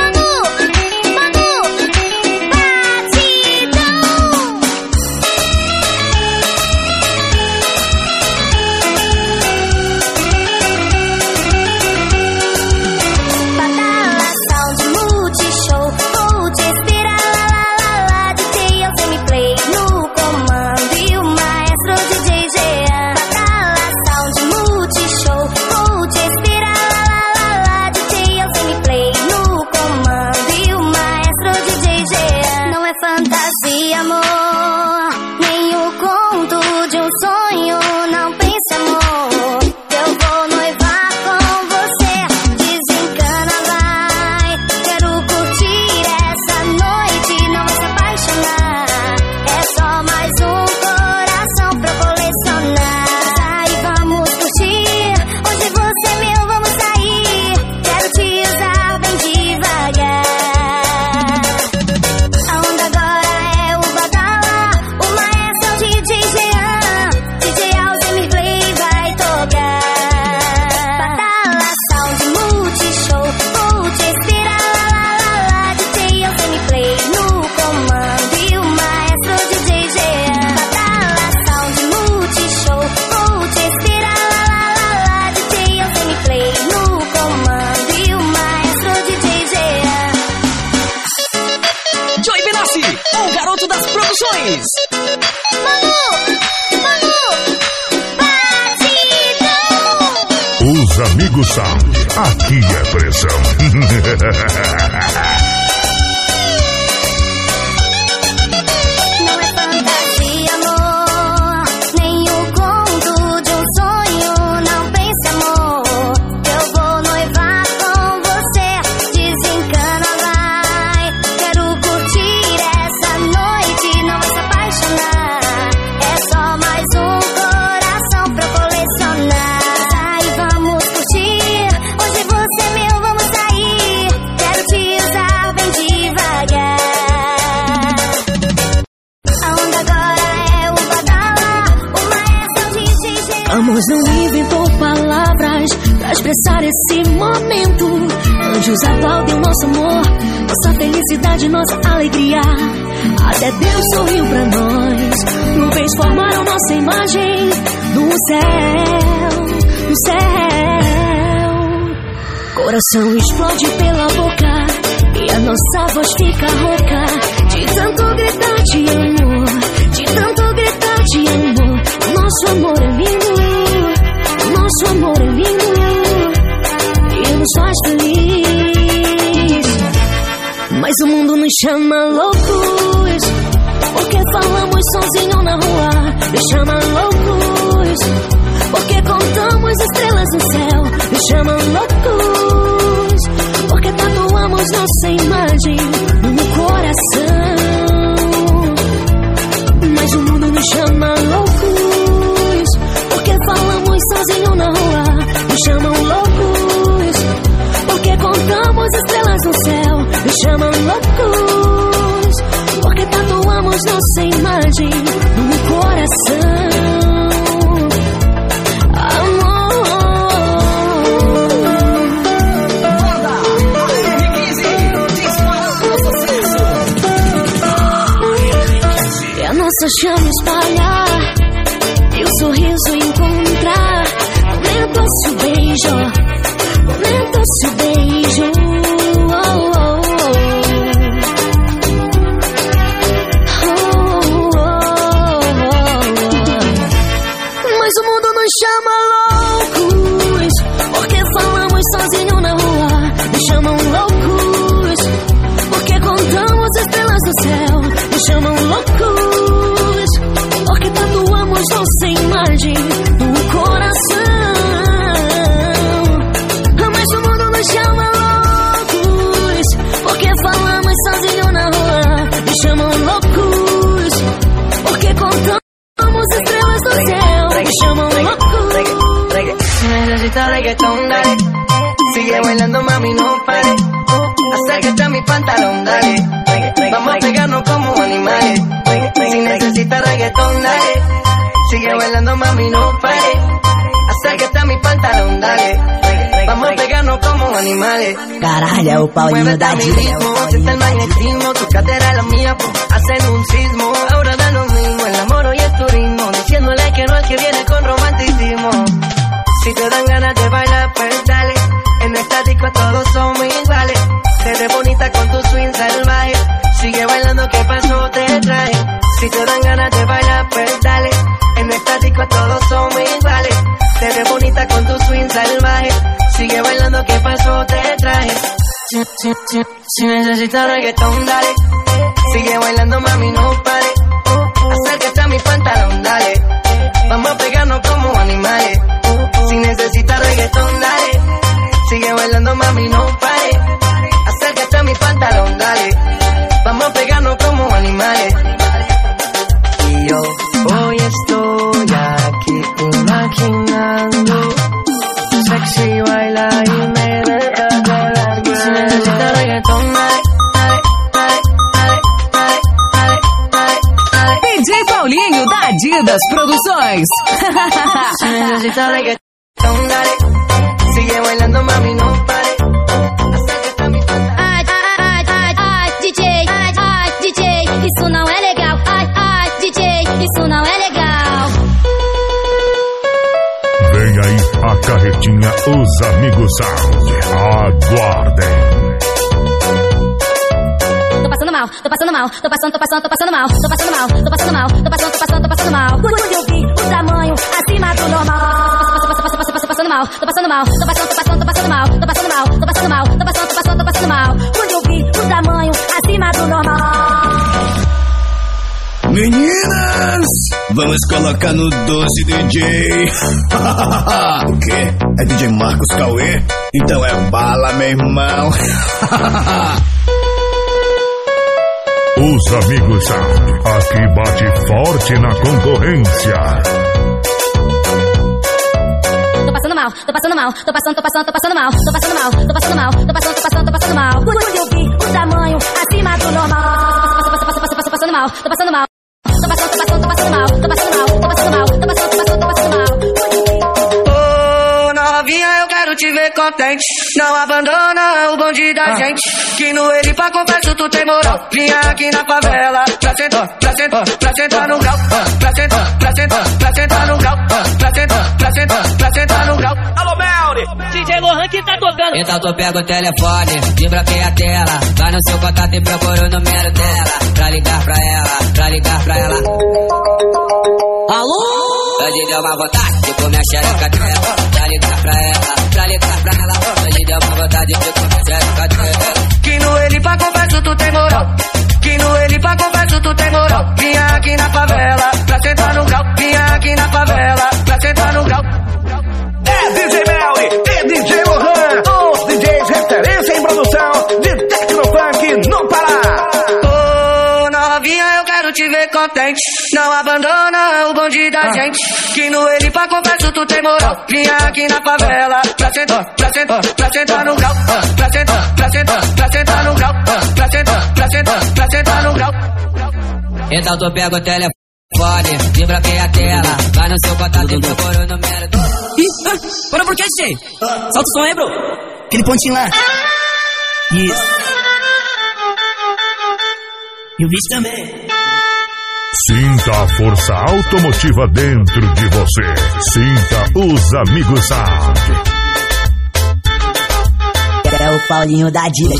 Multishow, vou te esperar, lá, lá, lá, lá, D J, eu sei me play no comando. Produções. Os Amigos Sound, aqui é pressão. Não é fantasia, amor, nem o conto de um sonho. Não pense, amor, eu vou noivar com você. Desencana, vai. Quero curtir essa noite, não vai se apaixonar. É só mais um coração pra colecionar. Vamos curtir, hoje você é meu, vamos sair. Quero te usar bem devagar. A onda agora é o badala, o maestro de D J. Amor não inventou palavras pra expressar esse momento. Anjos aplaudem o nosso amor, nossa felicidade, nossa alegria. Até Deus sorriu pra nós, nuvens formaram nossa imagem no céu, no céu. Coração explode pela boca e a nossa voz fica rouca. De tanto gritar de amor, de tanto gritar de amor. Nosso amor é lindo, nosso amor é lindo e nos faz feliz. Mas o mundo nos chama loucos, porque falamos sozinho na rua. Nos chama loucos, porque contamos estrelas no céu. Nos chama loucos, porque tatuamos nossa imagem no coração. Mas o mundo nos chama loucos, porque falamos sozinho na rua. Nos chamam loucos, porque contamos estrelas no céu. Nos chamam loucos, porque tatuamos nossa imagem no coração. Nossa chama espalhar e o sorriso encontrar. Comenta-se o beijo, comenta-se o beijo. Oh, oh, oh. Oh, oh, oh. Mas o mundo nos chama loucos, porque falamos sozinho na rua. Nos chamam loucos, porque contamos estrelas no céu. Nos chamam loucos, porque tatuamos nossa imagem no coração. Mas o mundo nos chama loucos, porque falamos sozinho na rua. Nos chamam loucos, porque contamos estrelas no céu. Nos chamam loucos. Si necesitas reggaetón, dale. Sigue bailando, mami, no pare. Acércate a mi pantalón, dale. Vamos a pegarnos como animales. Si necesitas reggaetón, dale. Sigue bailando, mami, no pare. Acércate a mi pantalón, dale. Vamos a pegarnos como animales. Caralho, é o Paulinho da Diva. Siente el magnetismo, tu cadera la mía, hacen un sismo. Ahora da lo mismo, el amor y el turismo. Diciéndole que no es que viene con romanticismo. Si te dan ganas de bailar, pues dale. En esta disco todos somos iguales. Te ves bonita con tu swing salvaje. Sigue bailando, ¿qué pasó? Te traje. Si te dan ganas de bailar, pues dale. En esta disco todos somos iguales. Te ves bonita con tu swing salvaje. Sigue bailando, ¿qué pasó? Te traje. Si, si, si, si necesitas reggaetón, dale. Sigue bailando, mami, no pare. Acércate a mi pantalón, dale. Vamos a pegarnos como animales. Si necesitas reggaetón, dale. Sigue bailando, mami, no pare. Acércate a mi pantalón, dale. Vamos a pegarnos como animales. Y yo hoy estoy aquí imaginando. Sexy baila y me deja volar. Si necesitas reggaetón, dale, dale, dale, dale, dale, dale, dale. D J Paulinho da Adidas Produções. Si necesitas reggaetón, dale. Sigue bailando, mami, no pare. Acércate a mi pantalón. Ai, ai, ai, ai, D J, ai, ai, D J, isso não é legal. Ai, ai, D J, isso não é legal. Vem aí a carretinha Os Amigos Sound. Aguardem. Tô passando mal. mal, tô passando mal, tô passando, tô passando, tô passando mal, tô passando mal, tô passando mal, tô passando, tô passando, tô passando mal. Quando eu vi o tamanho acima do normal, tô passando mal, tô passando mal, tô passando, tô passando, tô passando mal, tô passando mal, tô passando mal, tô passando, tô passando, tô passando mal. Quando eu vi o tamanho acima do normal. Meninas, vamos colocar no doce, D J. O quê? É D J Marcos Cauê? Então é bala, meu irmão. Os amigos Sound, aqui bate forte na concorrência. Tô passando mal, tô passando mal, tô passando, tô passando, tô passando mal, tô passando mal, tô passando mal, tô passando, tô passando, tô passando mal. Quando eu vi o tamanho acima do normal, tô passando mal, tô passando mal. Tô passando, tô passando, tô passando mal, tô passando mal, tô passando mal, tô passando, tô passando, tô passando mal. Ô, novinha, eu quero te ver contente. Não abandona o bonde da gente. Que no ele pra confesso tu tem moral. Vinha aqui na favela pra sentar, pra sentar, pra sentar no grau. Pra sentar, pra sentar, pra sentar no grau. Pra sentar, pra sentar, pra sentar no grau. Alô, Melly! D J Lohan que tá tocando. Então tu pega o telefone, desbloqueia a tela. Vai no seu contato e procura o número dela. Pra ligar pra ela, pra ligar pra ela. Alô? Hoje deu uma vontade de comer a xereca dela. Pra ligar pra ela, pra ligar pra ela. Hoje deu uma vontade de comer a xereca dela. Que no ele pra confesso tu tem moral. Que no ele pra confesso tu tem moral. Vinha aqui na favela pra sentar no grau. Vinha aqui na favela pra sentar no grau. É D J Melly e D J Lohan, os D Js referência em produção de Tecnofunk no Pará. Ô, novinha, eu quero te ver contente. Não abandona o bonde da gente. Que no ele pra confesso tu tem moral. Vinha aqui na favela pra sentar, pra sentar, pra sentar no grau. Pra sentar, pra sentar, pra sentar no grau. Pra sentar, pra sentar, pra sentar no grau. Então tu pega o telefone, desbloqueia a tela. Vai no seu contato e procura o número dela. Ih, ah, bora por que, D J? Solta o som aí, bro. Aquele pontinho lá. Isso. E o bicho também. Sinta a força automotiva dentro de você. Sinta os amigos Sound. É o Paulinho da Dida.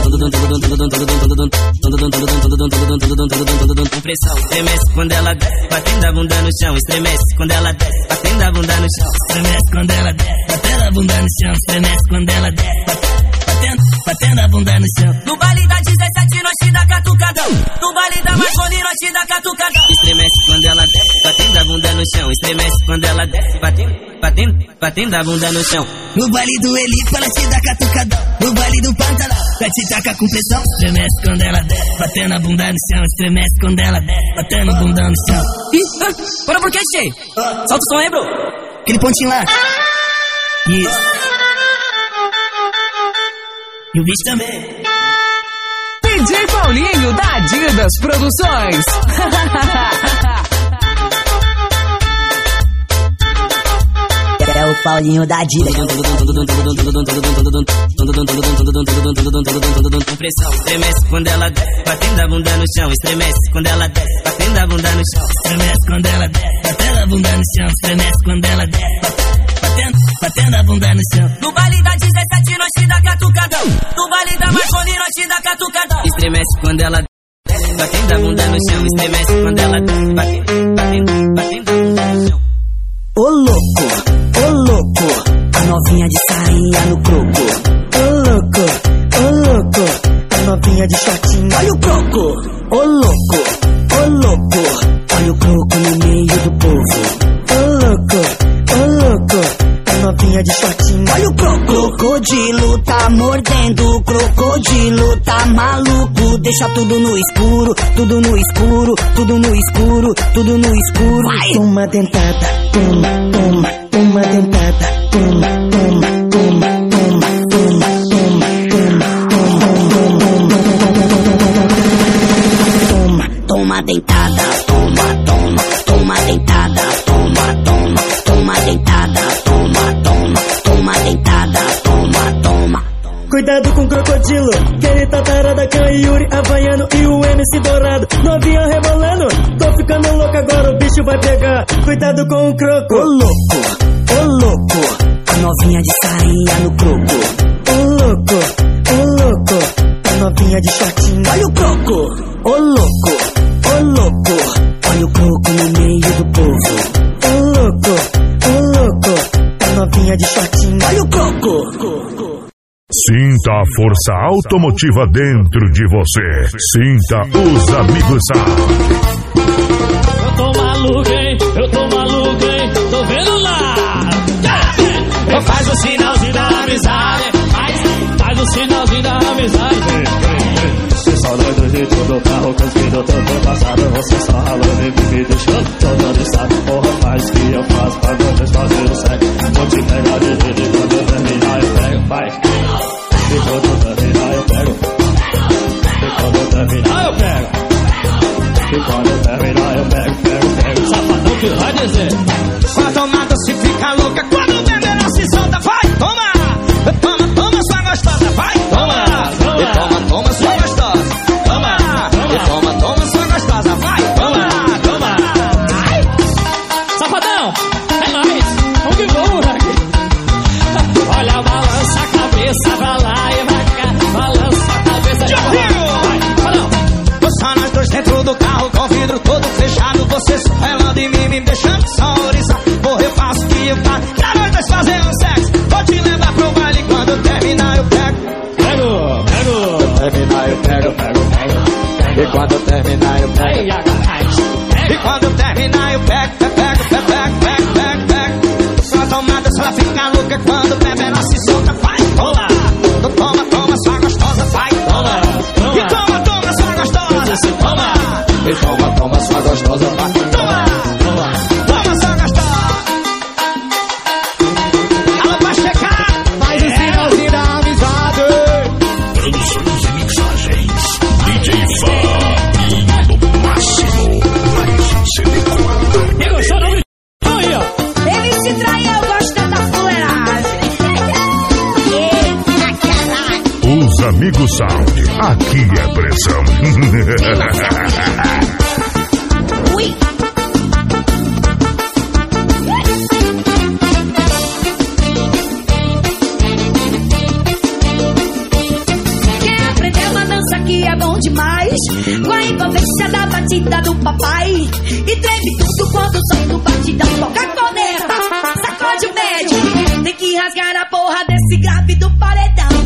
Com pressão, estremece quando ela desce, batendo a bunda no chão. Estremece quando ela desce, batendo a bunda no chão. Estremece quando ela desce, batendo a bunda no chão. Estremece quando ela desce, batendo, batendo a bunda no chão. No baile da dezessete, nós te dá catucadão. No baile da Marconi, nós te dá catucadão. Estremece quando ela desce, batendo a bunda no chão. Estremece quando ela desce, batendo, batendo, batendo a bunda no chão. No baile do Elipa, ela te dá catucadão. No baile do Pantanal, vai te tacar com pressão. Estremece quando ela desce, batendo a bunda no chão. Estremece quando ela desce, batendo a bunda no chão. Ih, ah, bora por que, D J? Solta o som aí, bro. Aquele pontinho lá. Isso. E o bicho também. D J Paulinho da Adidas Produções. É o Paulinho da Dida. Com pressão, estremece quando ela desce, batendo a bunda no chão. Estremece quando ela desce, batendo a bunda no chão. Estremece quando ela desce, batendo a bunda no chão. Estremece quando ela desce, batendo, batendo a bunda no chão. No baile da dezessete, nós te dá catucadão. No baile da Marconi, nós te dá catucadão. Estremece quando ela desce, batendo a bunda no chão. Estremece quando ela desce, batendo, batendo, batendo a bunda no chão. Ô louco, ô louco, a novinha de sainha no croco. Ô louco, ô louco, a novinha de shortinho, olha o croco. Ô louco, ô louco, olha o croco no meio do povo. Ô louco, ô louco, a novinha de shortinho, olha o croco. Crocodilo tá mordendo, crocodilo tá maluco. Deixa tudo no escuro, tudo no escuro, tudo no escuro, tudo no escuro. Vai. Toma dentada, toma, toma, toma dentada, toma, toma, toma, toma, toma, toma, toma, toma, toma dentada, toma, toma, toma dentada, toma, toma, toma dentada, toma, toma, toma dentada, toma, toma. Cuidado com o crocodilo, que ele tá tarada com a Yuri, Havaiano e o M C Dourado. Novinha rebolando, tô ficando louco agora, o bicho vai pegar. Cuidado com o croco. Ô louco, ô louco, a novinha de sainha no croco. Ô louco, ô louco, a novinha de shortinho, olha o croco. novinha de shortinho. Olha o coco. Sinta a força automotiva dentro de você. Sinta os Amigos Sound. Eu tô maluco, hein? Eu tô maluco, hein? Tô vendo lá. Eu faz o sinalzinho da amizade. Faz, faz o sinalzinho da amizade. Se só nós dois dentro do carro, cuspindo todo passado. Você só ralando e me deixando todo estado. Porra, faz o que eu faço pra vocês fazerem o sexo. Vou te pegar de jeito e quando eu terminar eu pego, vai. E quando eu terminar eu pego. E quando eu terminar eu pego. E quando eu terminar eu pego, pego, pego. Safadão que vai dizer. Quando mata se fica louca, quando o bebê se solta, vai, toma. Toma, toma, sua gostosa, vai, toma. E toma, toma, sua gostosa, toma. E toma, toma, sua gostosa, vai, toma, toma. Safadão, é nóis, vamos que vamos, aqui. Olha, balança a cabeça pra lá e vai cá. Balança a cabeça de vai, só nós dois dentro do carro, com o vidro todo fechado. Você sorrelando em mim, me deixando sonorizar. Porra, eu faço o que eu faço pra nós dois fazer um sexo. Vou te levar pro baile, quando eu terminar eu pego. Pego, pego. Quando eu terminar eu pego, pego, pego. E quando eu terminar eu pego. E quando eu terminar eu pego, pego, pego, pego, pego, pego, pego. Sua tomada só fica louca quando o bebê ela se solta, vai, toma. Toma, toma, sua gostosa, vai, toma. E toma, toma, sua gostosa, se toma. E toma, toma, sua gostosa, vai, toma. Toma, toma, sua gostosa. Alô, pra checar, faz o sinalzinho da amizade. Produções e mixagens D J Fabinho do Máximo. Mais um C D com a marca. Eu sou não aí, ó. Ele se traiu, eu gosto da fuleiragem. Os Amigos Sound, aqui é pressão. Ui. Quem aprendeu uma dança que é bom demais, com a envolvência da batida do papai, e treme tudo quando o som do batidão toca a corneta. Sacode o médio, tem que rasgar a porra desse grave do paredão.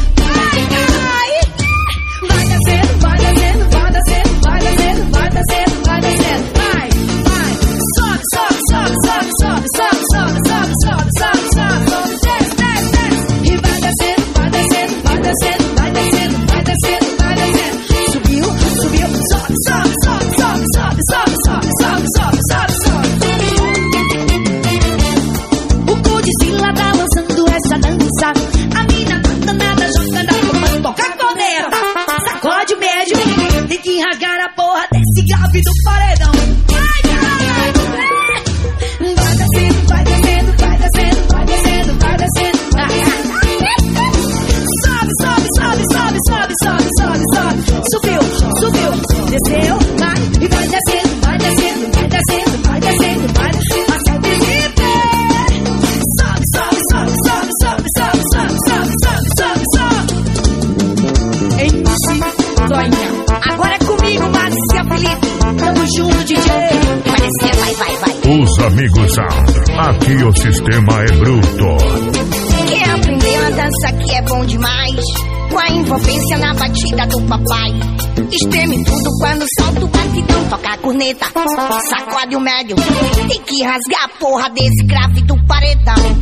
Vai descendo, vai descendo, vai descendo, vai descendo, vai descendo, vai descendo, vai, vai. Sobe, sobe, sobe, sobe, sobe, sobe, sobe, sobe, sobe, sobe, sobe, desce, desce, desce. E vai descendo, vai descendo, vai descendo, vai descendo, vai descendo, vai descendo. Subiu, subiu, sobe, sobe, sobe, sobe, sobe, sobe, sobe, sobe, sobe, sobe, sobe. O Godzilla tá lançando essa dança. A mina tá danada, jogando a roupa, toca a corneta. Sacode o médio, tem que rasgar a porra desse grave do paredão. Vai, vai, vai. Vai descendo, vai descendo, vai descendo, vai descendo, vai descendo. Sobe, sobe, sobe, sobe, sobe, sobe, sobe, sobe. Subiu, subiu, desceu, vai. E vai descendo, vai descendo, vai descendo, vai descendo, vai descendo. Mas sobe de pé. Sobe, sobe, sobe, sobe, sobe, sobe, sobe, sobe, sobe, sobe, sobe. M C Doinha. Agora é comigo, Márcia Felipe. Tamo junto, D J. Vai descer, vai, vai, vai. Os Amigos Sound, aqui o sistema é bruto. Quer aprender uma dança que é bom demais, com a envolvência na batida do papai. Estreme tudo quando solta o batidão, toca a corneta, sacode o médio, tem que rasgar a porra desse grave do paredão.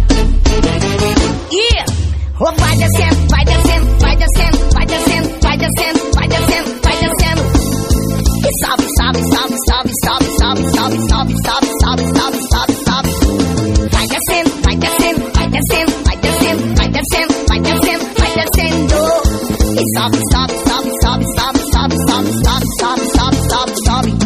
E oh, vai descendo, vai descendo, vai descendo, vai descendo, vai descendo, vai descendo, vai descendo. E sobe, sobe, sobe, sobe, sobe, sobe, sobe, sobe, sobe, sobe, sobe, sobe, sobe. Vai descendo, vai descendo, vai descendo, vai descendo, vai descendo, vai descendo, vai descendo. E sobe, sobe, sobe, sobe, sobe, sobe, sobe, sobe, sobe, sobe, sobe, sobe.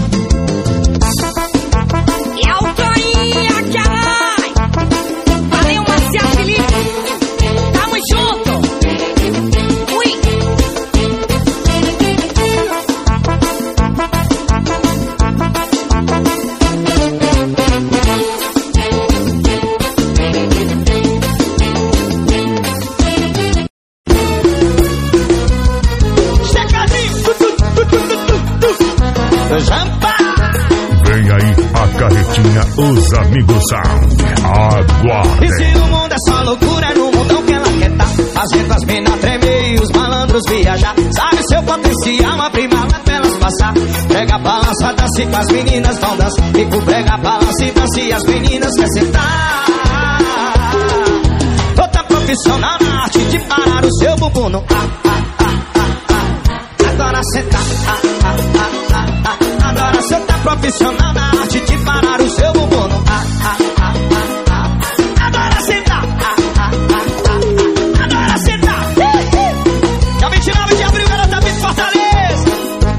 E ao Toinha, caralho! Valeu, Márcia Felipe! Tamo junto! Ui! Vem aí a carretinha Os Amigos Sound. Aguardem. E se o mundo é só fazendo as minas tremer e os malandros viajar. Sabe seu potencial, a prima lá pra elas passar. Prega a balança, dance com as meninas vão dançar. E com prega a balança e dance e as meninas quer sentar. Outra profissional na arte de parar o seu bumbum no ah, ah, ah, ah, ah. Adora sentar, ah, ah, ah, ah, ah. Adora sentar, profissional na arte de parar o seu bumbum no ah, ah, ah, ah, ah. Adora sentar, ah, ah, ah, ah. Adora sentar. Dia vinte e nove de abril, garota Beat Fortaleza.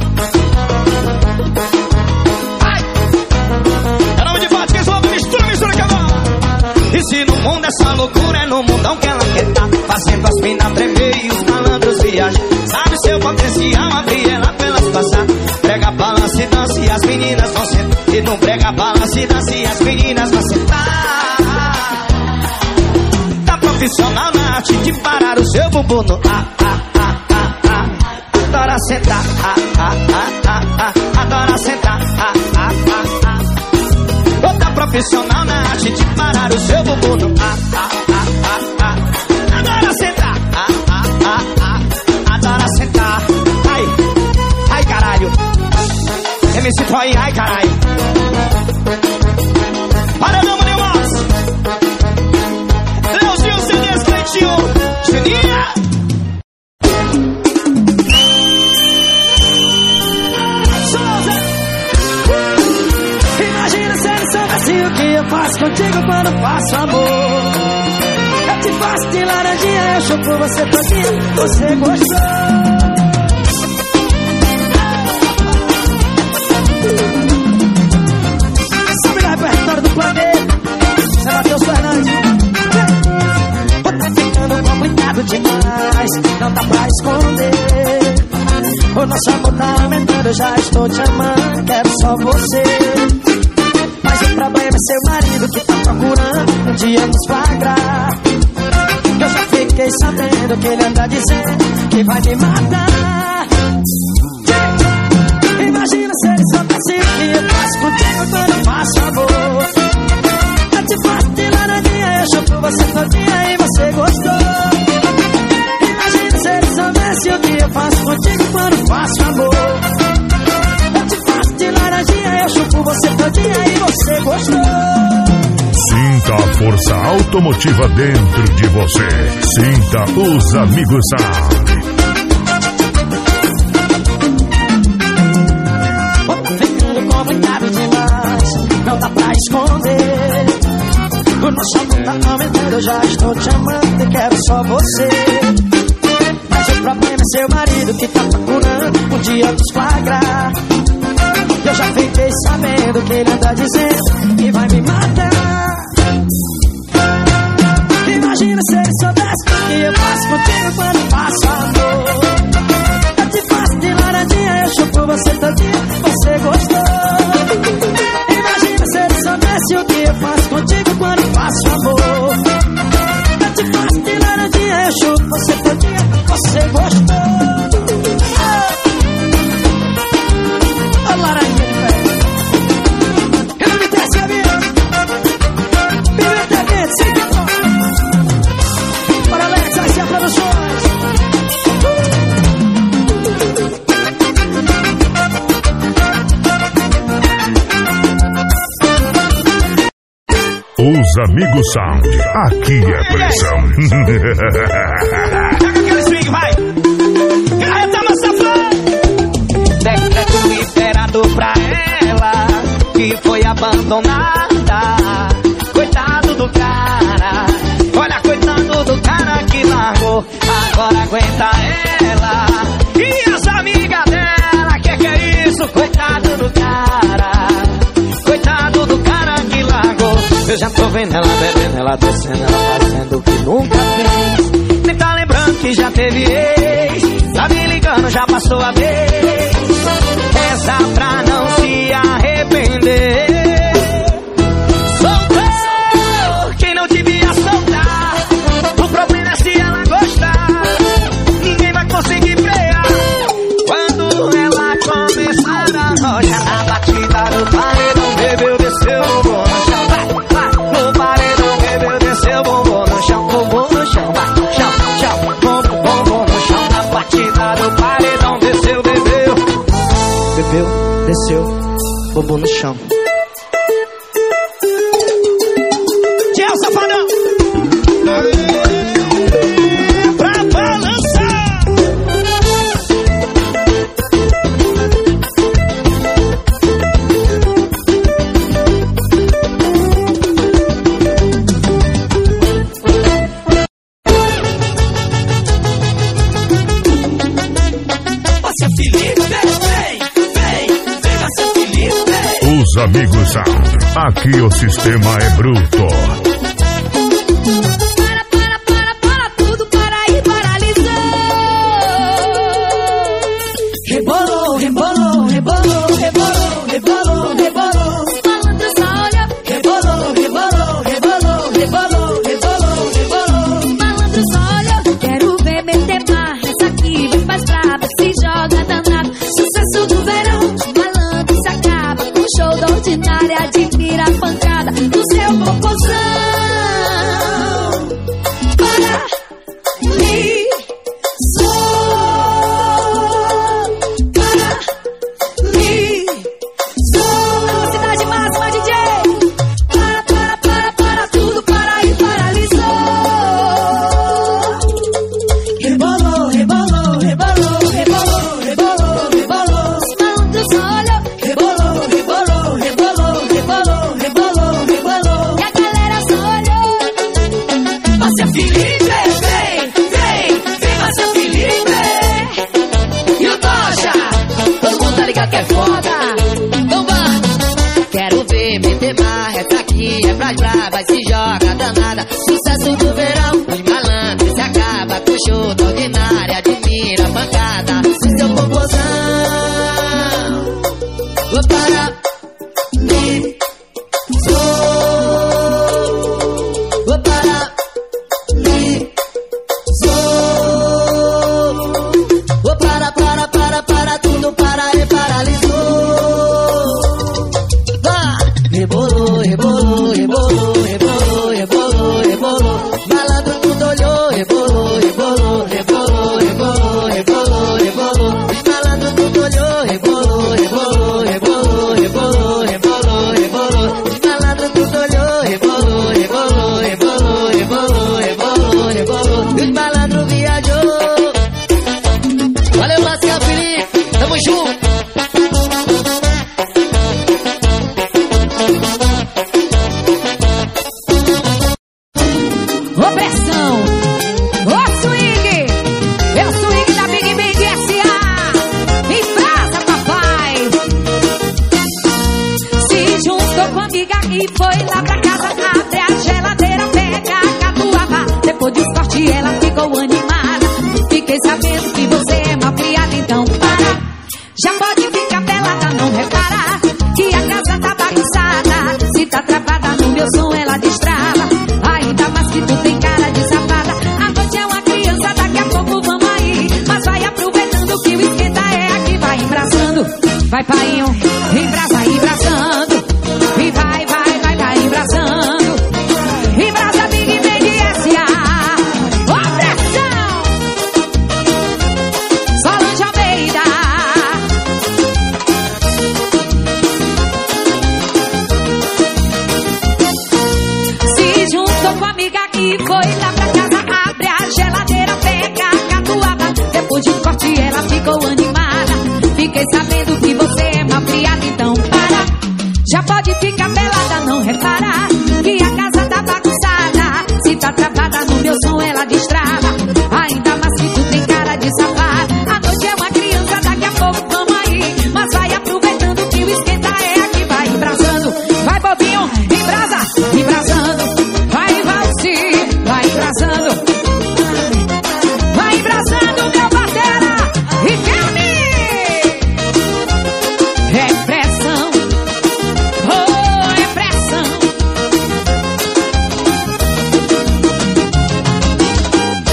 Ai! É nome de voz, quem soube, mistura, mistura que agora. E se no mundo essa loucura é no mundão que ela quer tá, fazendo as minas tremer e os malandros viajam. Sabe seu potencial, abrir ela pra elas passar. Prega a balança e dança e as meninas vão sentar. E não prega a balança e dança e as meninas vão sentar. Tá profissional na arte de parar o seu bumbum no ah, ah, ah, ah, ah. Adora sentar, ah, ah, ah, ah, ah. Adora sentar, ah, ah, ah, ah. Outra profissional na arte de parar o seu bumbum no ah, ah, ah, ah, ah. Adora sentar, ah, ah, ah, ah. Adora sentar. Ai, ai caralho. M C foi, ai caralho. Para não, Mané Moss. Leozinho, C D, Cleitinho, Juninha. Imagina se ele soubesse o que eu faço contigo quando faço amor. Eu te faço de laranjinha, eu chupo você todinha. Você gostou? Sabe o repertório do planeta? Você Matheus Fernandes. Tá ficando complicado demais, não dá pra esconder. O nosso amor tá aumentando, eu já estou te amando, quero só você. Mas o problema é seu marido que tá procurando um dia nos flagrar. Eu já fiquei sabendo que ele anda dizendo que vai me matar. Imagina se ele soubesse o que eu faço contigo quando eu faço amor. Eu te faço de laranjinha, eu chupo você todinha e você gostou. Imagina se ele soubesse o que eu faço contigo quando faço amor. Eu te faço de laranjinha, eu chupo você todinha e você gostou. Sinta a força automotiva dentro de você. Sinta os Amigos Sound. Complicado demais, não dá pra esconder. O nosso amor tá aumentando, eu já estou te amando e quero só você. Mas o problema é seu marido que tá procurando um dia nos flagrar. Eu já fiquei sabendo que ele anda dizendo que vai me matar. Imagina se ele soubesse o que eu faço contigo quando faço amor. Eu te faço de laranjinha, eu chupo você todinha, você gostou. Imagina se ele soubesse o que eu faço contigo quando faço amor. Eu te faço de laranjinha, eu chupo você todinha, você gostou. Ô oh, laranjinha de pé. Eu não me desce a vida. Pimenta verde, sem que bora Alex, vai ser a produções. Os Amigos Sound, aqui é pressão. Pega aquele swing, vai. Carreta massa flor. Decreto liberado pra ela que foi abandonada. Coitado do cara. Olha, coitado do cara que largou. Agora aguenta ela e as amigas dela. Que que é isso? Coitado do cara. Coitado do cara que largou. Eu já tô vendo ela bebendo, ela descendo, ela fazendo o que nunca fez. Nem tá lembrando que já teve ex. Tá me ligando, já passou a vez. Essa pra não se arrepender. Soltou quem não devia soltar. O problema é se ela gostar. Ninguém vai conseguir frear. Quando ela começar a rocha na batida do paredão, bebeu, desceu, bombom no chão, vai, vai. No paredão, bebeu, desceu, bombom no chão, bombom no chão, vai, chão, chão, bombom Desceu, bobo no chão. Tchau, safadão! Pra balançar! Márcia Felipe, vem, vem, vem, Márcia Felipe. Os amigos Sound. Aqui o sistema é bruto. Para, para, para, para tudo, para aí, paralisou. Rebolou, rebolou, rebolou, rebolou, rebolou, rebolou. Malandro só olha. Rebolou, rebolou, rebolou, rebolou, rebolou, rebolou. Malandro só olha. Quero ver meter marra. Essa aqui vem mais braba, se joga danado. Sucesso do verão. Malandro se acaba com show da ordinária. Admira a pancada do seu popozão. Braba, se joga danada. Sucesso do verão, os malandros se acaba com show da ordinária. Admira a pancada do seu popozão. Vou para mim, sou. Vou para mim, sou. Vou para, para, para, para tudo, para e paralisou. Vá, rebolou, rebolou, rebolou. Rebolou, rebolou, rebolou. Malandro tudo olhou. Rebolou, rebolou, rebolou, rebolou, rebolou, rebolou. Os malandro tudo olhou. Rebolou, rebolou, rebolou, rebolou, rebolou, rebolou. Os malandro tudo olhou. Rebolou, rebolou, rebolou, rebolou, rebolou, rebolou. E os malandro viajou. Valeu, Márcia Felipe, tamo junto. E foi lá pra casa, abre a geladeira, pega a catuaba. Depois do esporte ela ficou animada. Fiquei sabendo que você é mal criada, então para. Já pode ficar pelada, não repara que a casa tá bagunçada. Se tá travada no meu som ela destrava. Ainda mais que tu tem cara de safada. A noite é uma criança, daqui a pouco vamos aí. Mas vai aproveitando que o esquenta é aqui. Vai embraçando, vai painho, embrasa, embraçando. E vai, vai, vai, vai embraçando. Embrasa Big Bang S A. Ó pressão. Solange Almeida. Se juntou com a amiga que foi lá pra casa, abre a geladeira, pega a catuaba. Depois de corte ela ficou animada. Fiquei sabendo que você é mal criada, então para. Já pode ficar pelada, não repara que a casa tá bagunçada. Se tá travada no meu som ela destrava. Ainda mais que tu tem cara de safada. A noite é uma criança, daqui a pouco vamos aí. Mas vai aproveitando que o esquenta é aqui. Vai embrasando, vai bobinho, embrasa, embrasando. Vai valse, vai embrasando. Vai embrasando, meu batera. E quer-me. É pressão.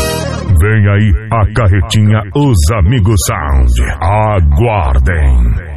Vem aí a carretinha Os Amigos Sound. Aguardem.